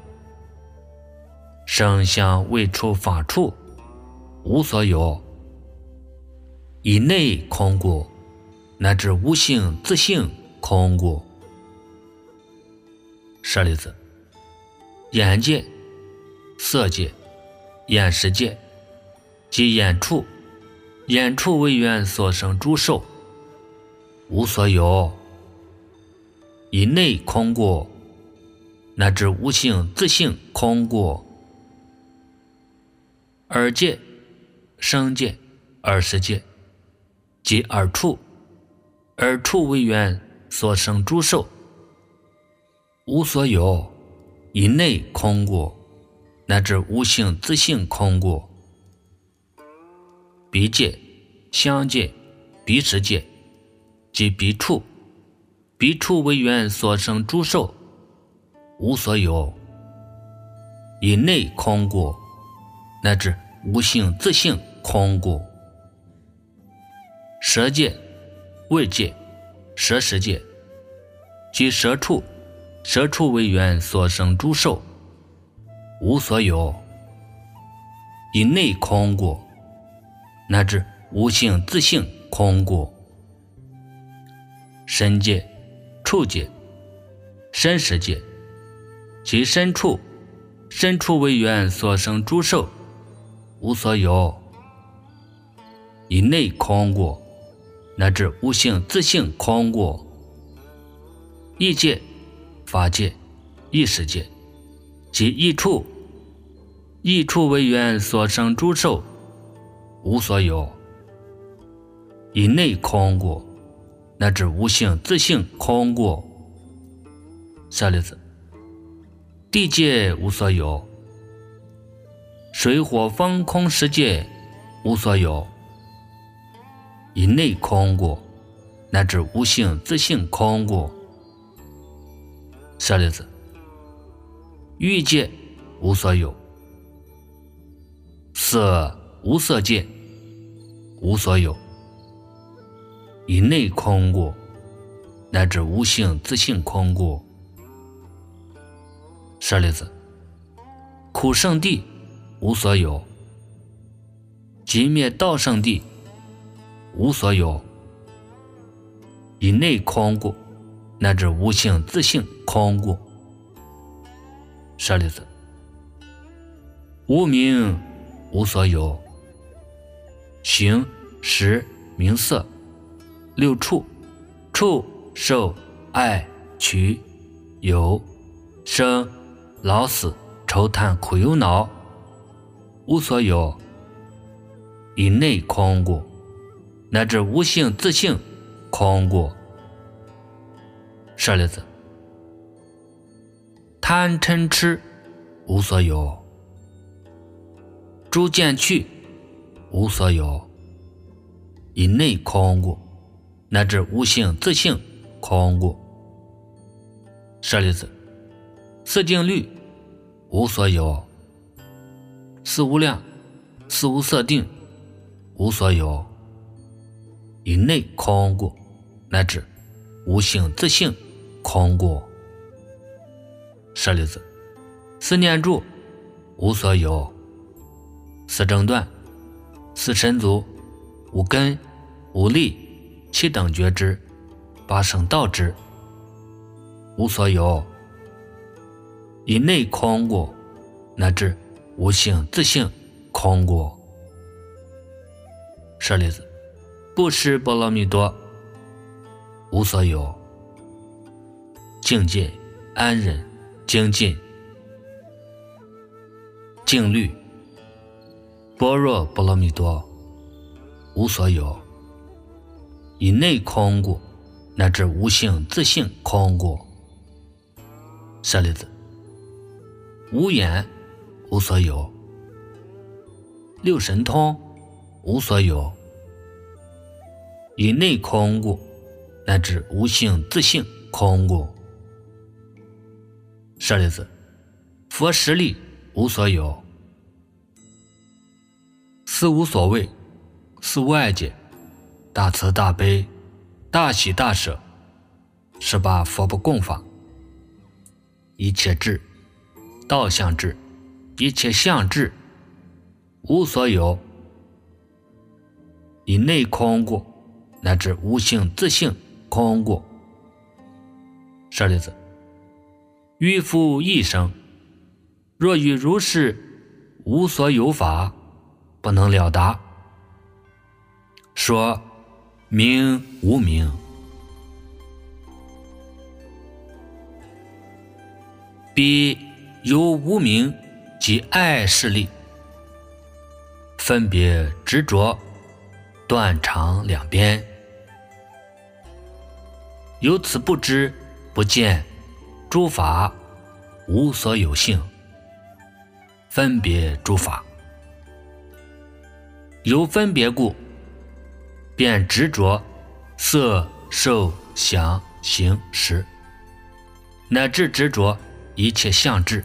A: 声香味触法处无所有，以内空过，乃至无性自性空过。舍利子，眼界、色界、眼识界即眼处，眼处为缘所生诸受无所有，以内空过，乃至无性自性空过。耳界、声界、耳识界即耳处，耳处为缘所生诸受无所有，以内空过，乃至无性自性空过。鼻界、香界、鼻识界即鼻处，鼻处为缘所生诸受无所有，以内空过，乃至无性自性空过。舌界、味界、舌识界即舌处，舌处为缘所生诸受无所有，以内空过，乃至无性自性空过。身界、触界、身识界即身处，身处为缘所生诸受无所有，以内空过，乃至无性自性空过。意界、法界、意识界即意处，意处为缘所生诸受无所有，以内空过，乃至无性自性空过。舍利子，地界无所有，水火风空识界无所有，以内空过，乃至无性自性空过。舍利子，欲界无所有，色无色界无所有，以内空过，乃至无性自性空过。舍利子，苦圣地无所有，极灭道圣地无所有，以内空过，乃至无性自性空过。舍利子，无名无所有，形、识、名色六处，触、受、爱、取、有、生、老死、愁叹苦忧恼无所有，以内空过，乃至无性自性空过。舍利子，贪嗔痴无所有，诸见趣无所有，以内空过，乃至无性自性空过。舍利子，四境律无所有，四无量、四无色定无所有，以内空过，乃至无性自性空过。舍利子，四念住无所有，四正断、四神足、五根、五力、七等觉知、八圣道知无所有，以内空过，乃至无性自性空过。舍利子，布施波罗蜜多无所有，境界、安忍、精进、静虑、般若波罗蜜多无所有，以内空过，乃至无性自性空过。舍利子，无眼无所有，六神通无所有，以内空过，乃至无性自性空过。舍利子，佛实力无所有，四无所谓、四无碍界、 大慈大悲，大喜大舍，十八佛不共法。一切智，道相智，一切相智，无所有，以内空故，乃至无性自性空故。舍利子，欲复一生，若与如是无所有法不能了达，说名无名。彼有无名及爱势力，分别执着，断肠两边，由此不知不见诸法无所有性，分别诸法，由分别故，便执着色受想行识，乃至执着一切相智。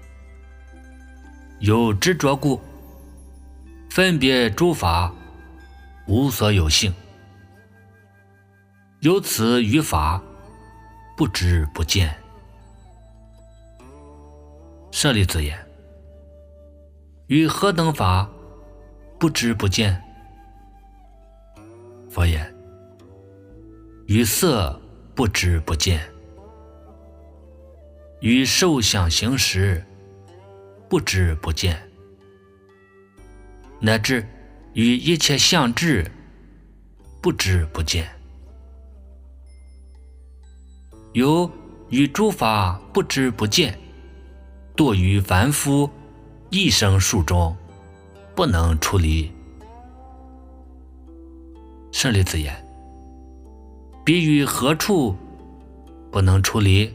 A: 有执着故，分别诸法无所有性，由此于法不知不见。舍利子言，于何等法不知不见？佛言，于色不知不见，于受想行识不知不见，乃至于一切相智不知不见。由于诸法不知不见，堕于凡夫一生数中，不能出离。舍利子言，彼于何处不能出离？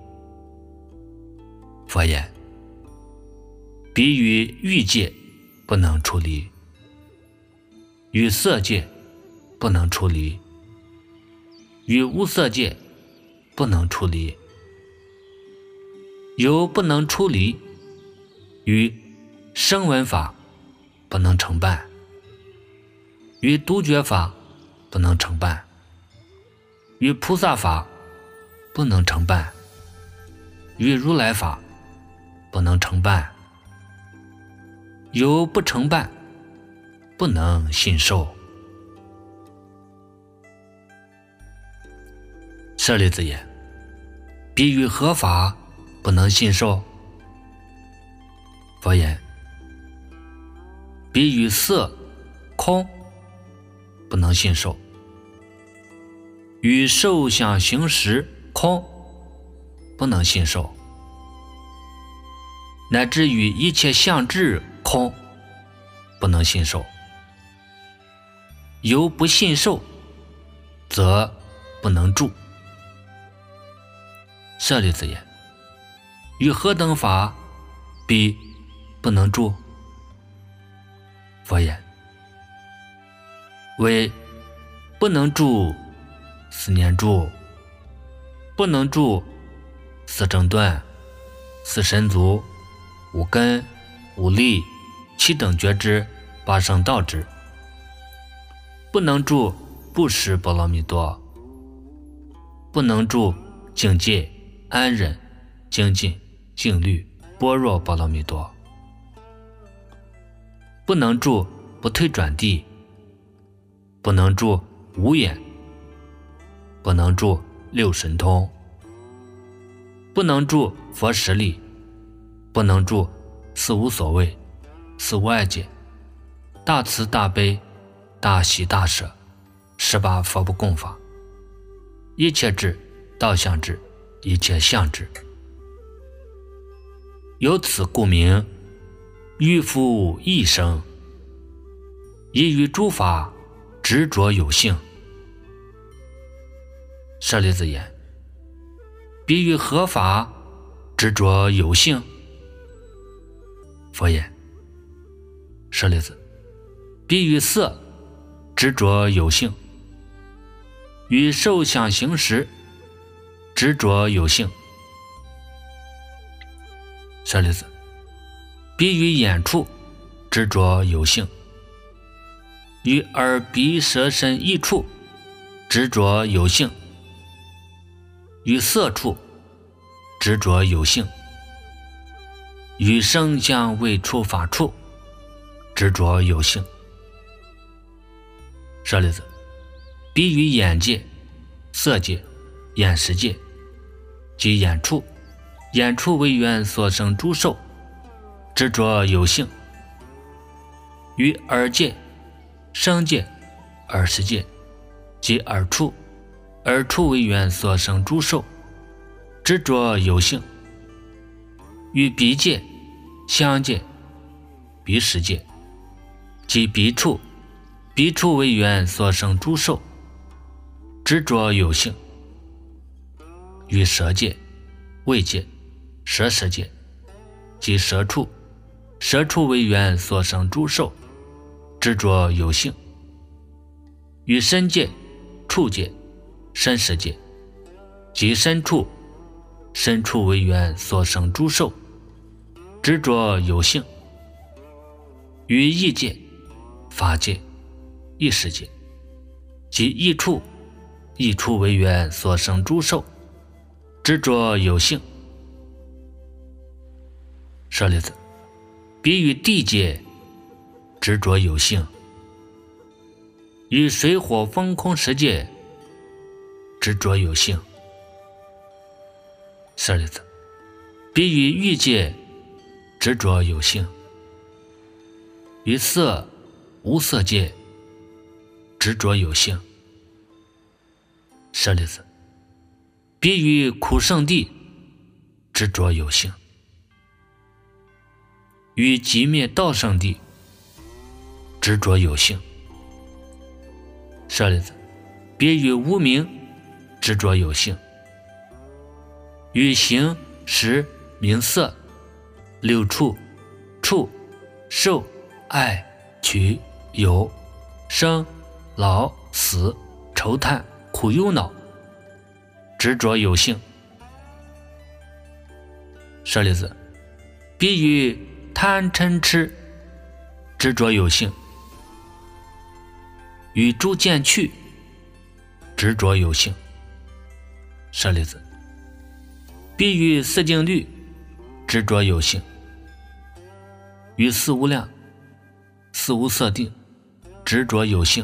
A: 佛言，彼于欲界不能出离，于色界不能出离，于无色界不能出离。由不能出离，于声闻法不能成办，于独觉法不能成办，于菩萨法不能成办，于如来法不能成办。由不成办，不能信受。舍利子言，彼于何法不能信受？佛言，彼于色空不能信受，于受想行识空不能信受，乃至于一切相智空不能信受。由不信受，则不能住。舍利子言，于何等法彼不能住？佛言，为不能住四念住，不能住四正断，四神足，五根，五力，七等觉支，八圣道支，不能住不识波罗蜜多，不能住境界安忍精进静虑般若波罗蜜多，不能住不退转地，不能住无眼，不能住六神通，不能住佛实力，不能住四无所谓，四无碍界，大慈大悲，大喜大舍，十八佛不共法。一切智，道相智，一切相智。由此故名欲复一生，以于诸法执着有性。舍利子言，彼于何法执着有性？佛言，舍利子，彼于色执着有性，于受想行识执着有性。舍利子，彼于眼处执着有性， 于耳鼻舌身意处执着有性，于色处执着有性，于声香味触法处执着有性。舍利子，比于眼界、色界、眼识界及眼处，眼处为缘所生诸受，执着有性；于耳界、声界、耳识界及耳处，耳处为缘所生诸受，执着有性；于鼻界、香界、鼻识界及鼻处，鼻处为缘所生诸受，执着有性；于舌界、味界、舌识界及舌处，舌处为缘所生诸受，执着有性；于身界、触界、身识界及身处，身处为缘所生诸受，执着有性；于意界、法界、意识界及意处，意处为缘所生诸受，执着有性。舍利子，比于地界执着有性，于水火风空十界执着有性。舍利子，比于欲界执着有性，于色无色界执着有性。舍利子，比于苦圣地执着有性，于极灭道圣地执着有性。舍利子，比于无明执着有性，于形识名色六处触受爱取有生老死愁叹苦忧恼执着有性。舍利子，比于贪嗔痴执着有性，与诸见趣执着有性。舍利子，比于四境律执着有性，与四无量四无色定执着有性。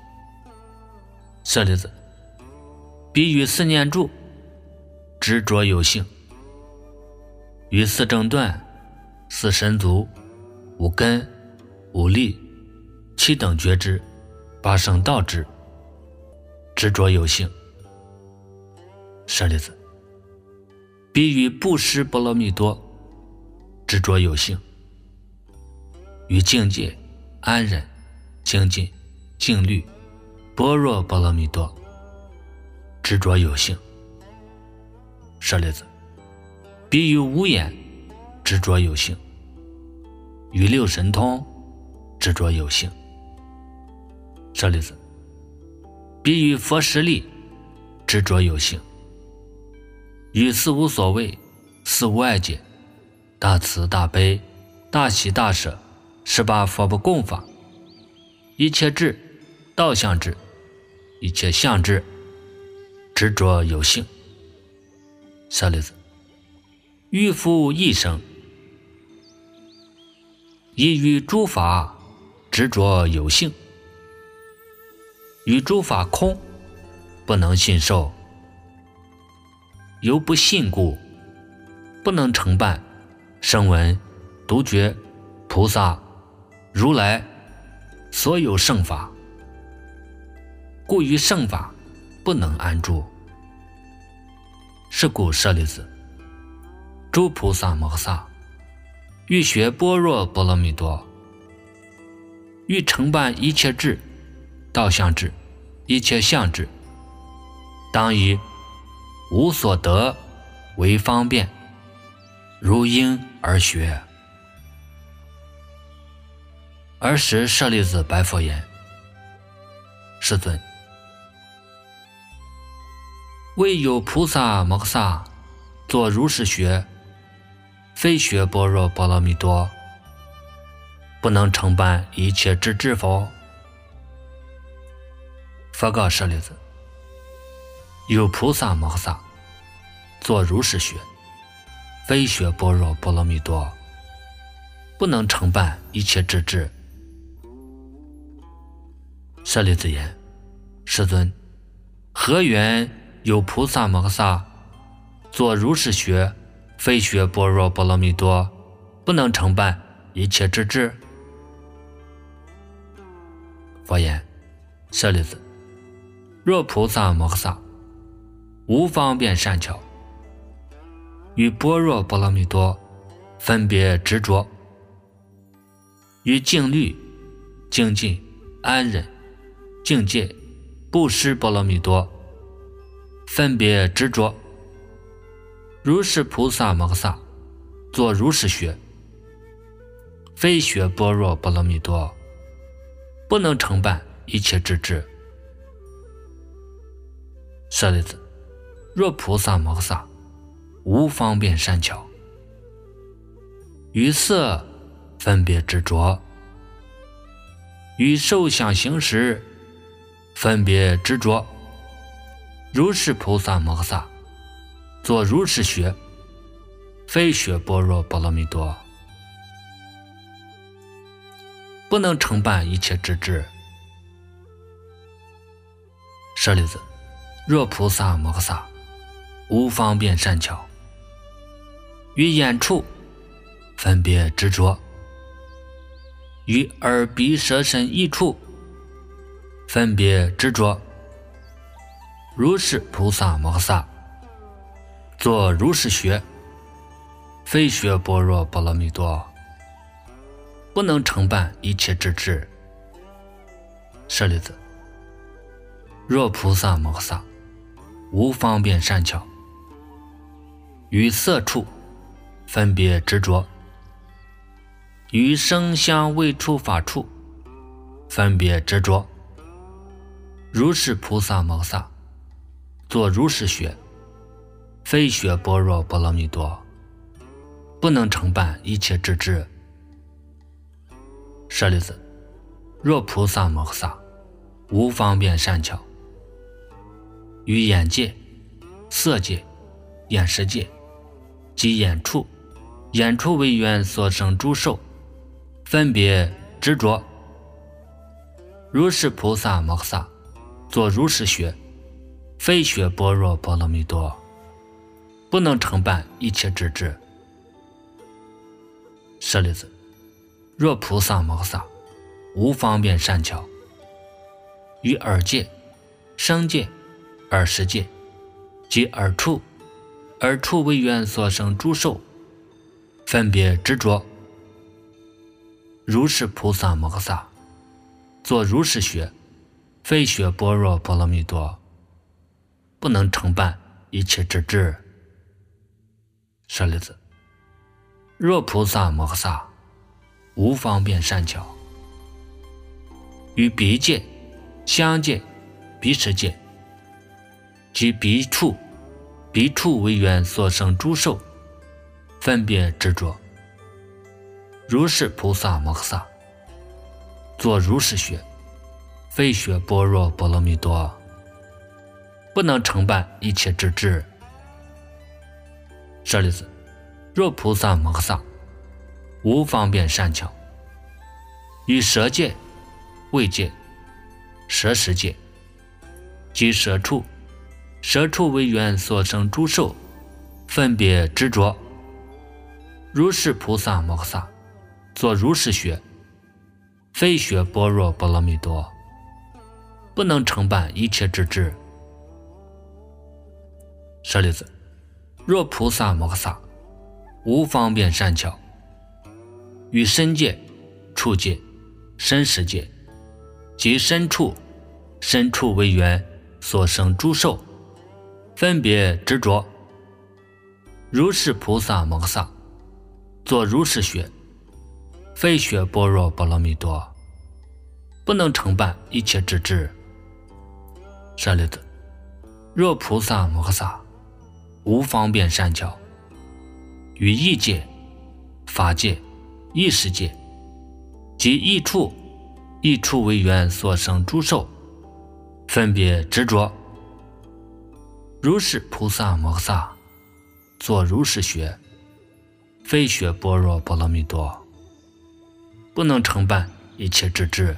A: 舍利子，比于四念住执着有性，于四正断四神足五根五力七等觉知八圣道知执着有性。舍利子，比于布施波罗蜜多执着有性，于境界安忍精进静虑般若波罗蜜多执着有性。舍利子，比于无眼执着有性，于六神通执着有性。舍利子，比于佛实力执着有性，于四无所谓四无碍解大慈大悲大喜大舍十八佛不共法一切智道相智一切相智执着有性。舍利子，欲复一生，亦于诸法执着有性，于诸法空不能信受，由不信故不能承办声闻独觉菩萨如来所有圣法，故于圣法不能安住。是故舍利子，诸菩萨摩诃萨欲学般若波罗蜜多，欲承办一切智道相智一切相智，当以无所得为方便，如婴而学。尔时舍利子白佛言：世尊，未有菩萨摩诃萨作如是学，非学般若波罗蜜多，不能承办一切智智否？ 佛告舍利子：有菩萨摩诃萨作如是学，非学般若波罗蜜多，不能承办一切之智。舍利子言：世尊，何缘有菩萨摩诃萨作如是学，非学般若波罗蜜多，不能承办一切之智？佛言：舍利子，若菩萨摩诃萨无方便善巧，与般若波罗蜜多分别执着，与静虑、精进、安忍、境界、布施波罗蜜多分别执着，如是菩萨摩诃萨作如是学，非学般若波罗蜜多，不能承办一切之智。舍利子，若菩萨摩诃萨无方便善巧，于色分别执着，与受想行识分别执着，如是菩萨摩诃萨作如是学，非学般若波罗蜜多，不能承办一切之智。舍利子，若菩萨摩诃萨无方便善巧，于眼处分别执着，于耳鼻舌身意处分别执着，如是菩萨摩诃萨作如是学，非学般若波罗蜜多，不能承办一切之智。舍利子，若菩萨摩诃萨无方便善巧，于色处分别执着，于声香味触法处分别执着，如是菩萨摩诃萨作如是学，非学般若波罗蜜多，不能承办一切之智。舍利子，若菩萨摩诃萨无方便善巧，于眼界、色界、眼识界及眼处、眼处为缘所生诸受分别执着，如是菩萨摩诃萨作如是学，非学般若波罗蜜多，不能承办一切之智。舍利子，若菩萨摩诃萨无方便善巧，于耳界、声界、耳识界及耳处、耳处为缘所生诸受分别执着，如是菩萨摩诃萨作如是学，非学般若波罗蜜多，不能承办一切之智。舍利子，若菩萨摩诃萨无方便善巧，于鼻界、香界、鼻识界及鼻处、鼻处为缘所生诸受分别执着，如是菩萨摩诃萨作如是学，非学般若波罗蜜多，不能承办一切之智。舍利子，若菩萨摩诃萨无方便善巧，于舌界、味界、舌识界及舌处、舌处为缘所生诸受分别执着，如是菩萨摩诃萨作如是学，非学般若波罗蜜多，不能承办一切之智。舍利子，若菩萨摩诃萨无方便善巧，于身界、处界、身识界及身处、身处为缘所生诸受分别执着，如是菩萨摩诃萨作如是学，非学般若波罗蜜多，不能承办一切之智。舍利子，若菩萨摩诃萨无方便善巧，于意界、法界、意识界及意处、意处为缘所生诸受分别执着。如是菩萨摩诃萨作如是学，非学般若波罗蜜多，不能承办一切之智。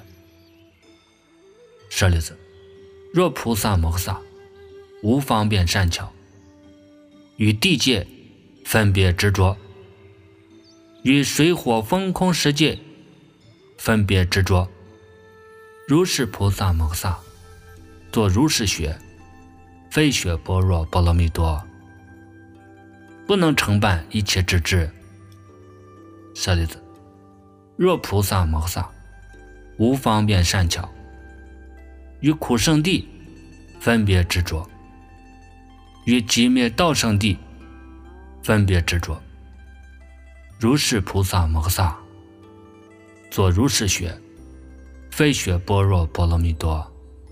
A: 舍利子，若菩萨摩诃萨无方便善巧，与地界分别执着，与水火风空世界分别执着，如是菩萨摩诃萨作如是学，非学般若波罗蜜多，不能承办一切之智。舍利子，若菩萨摩诃萨无方便善巧，与苦圣地分别执着，与寂灭道圣地分别执着，如是菩萨摩诃萨作如是学，非学般若波罗蜜多，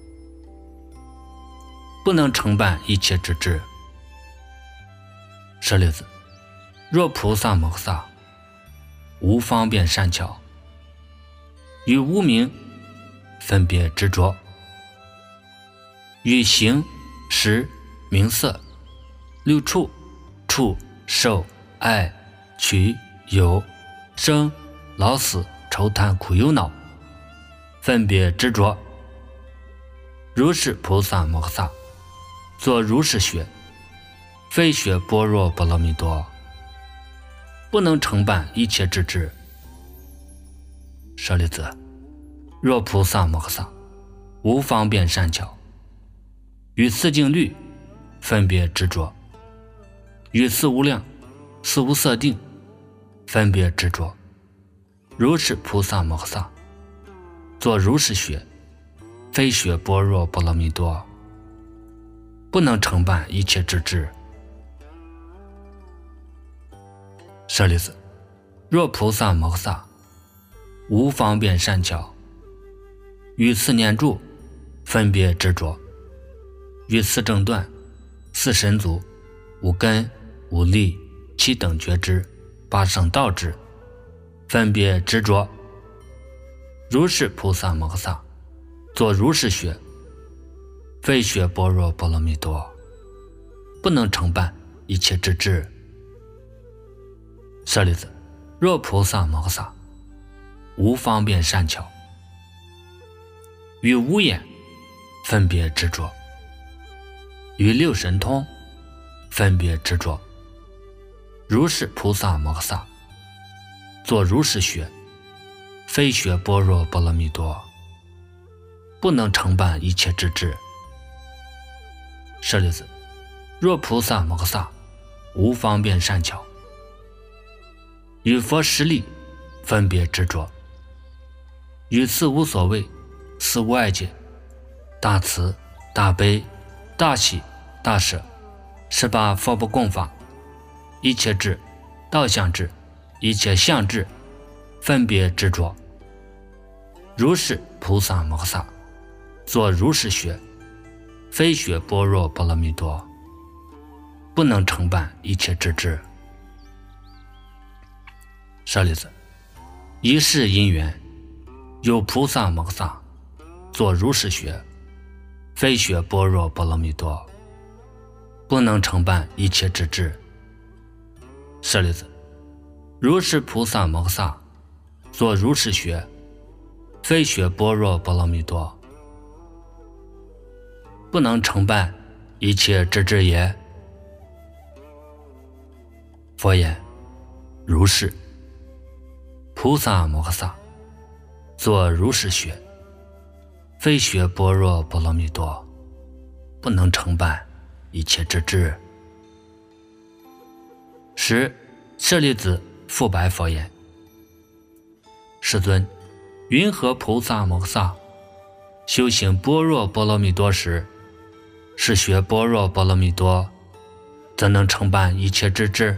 A: 不能承办一切之智。舍利子，若菩萨摩诃萨无方便善巧，与无明分别执着，与形识名色六处触受爱取有生老死愁贪苦忧恼分别执着，如是菩萨摩诃萨作如是学，非学般若波罗蜜多，不能承办一切之智。舍利子，若菩萨摩诃萨无方便善巧，与四境律分别执着，与四无量四无色定分别执着，如是菩萨摩诃萨作如是学，非学般若波罗蜜多，不能承办一切之智。舍利子，若菩萨摩诃萨无方便善巧，与四念住分别执着，与四正断四神足五根五力七等觉知八圣道智分别执着，如是菩萨摩诃萨作如是学，非学般若波罗蜜多，不能承办一切之智。舍利子，若菩萨摩诃萨无方便善巧，与无眼分别执着，与六神通分别执着，如是菩萨摩诃萨作如是学，非学般若波罗蜜多，不能承办一切之智。舍利子，若菩萨摩诃萨无方便善巧，与佛实力分别执着，与四无所谓四无碍界大慈大悲大喜大舍十八佛不共法一切智道相智一切相智分别执着，如是菩萨摩诃萨作如是学，非学般若波罗蜜多，不能承办一切之智。舍利子，一世因缘，有菩萨摩诃萨作如是学，非学般若波罗蜜多，不能承办一切之智。舍利子，如是菩萨摩诃萨作如是学，非学般若波罗蜜多，不能承办一切之智也。佛言：如是菩萨摩诃萨作如是学，非学般若波罗蜜多，不能承办一切之智。十舍利子复白佛言：世尊，云何菩萨摩诃萨修行般若波罗蜜多时，是学般若波罗蜜多，怎能承办一切之智？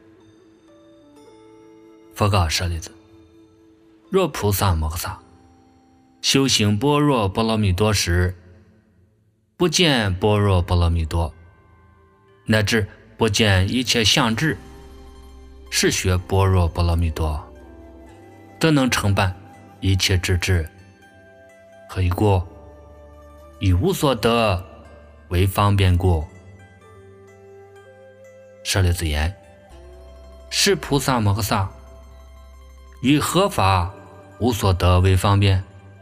A: 佛告舍利子：若菩萨摩诃萨修行般若波罗蜜多时，不见般若波罗蜜多，乃至不见一切相智，是学般若波罗蜜多，则能承办一切之智。何以故？ 以无所得为方便故。舍利子言：是菩萨摩诃萨以何法无所得为方便？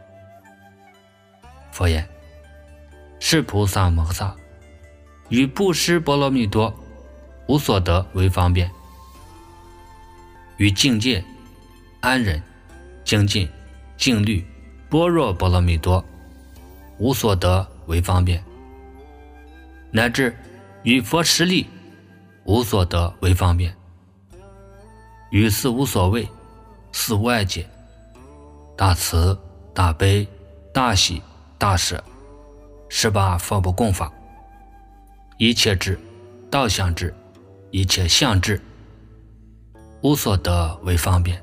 A: 佛言：是菩萨摩诃萨以布施波罗蜜多无所得为方便，与境界、安忍、精进、静虑、般若波罗蜜多无所得为方便，乃至与佛实力无所得为方便，与四无所谓、四无碍解、大慈、大悲、大喜、大舍十八佛不共法，一切智、道相智、一切相智无所得为方便。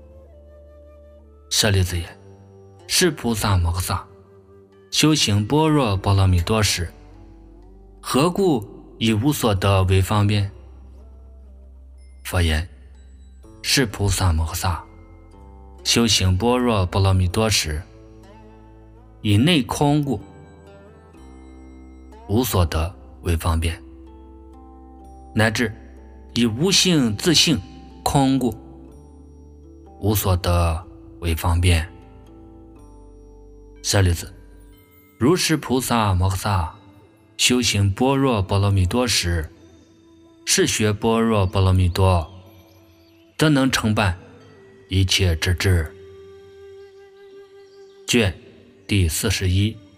A: 舍利子言：是菩萨摩诃萨修行般若波罗蜜多时，何故以无所得为方便？佛言：是菩萨摩诃萨修行般若波罗蜜多时，以内空故无所得为方便，乃至以无性自性空故无所得为方便。舍利子，如是菩萨摩诃萨修行般若波罗蜜多时，是学般若波罗蜜多，则能承办一切之智。卷第四十一。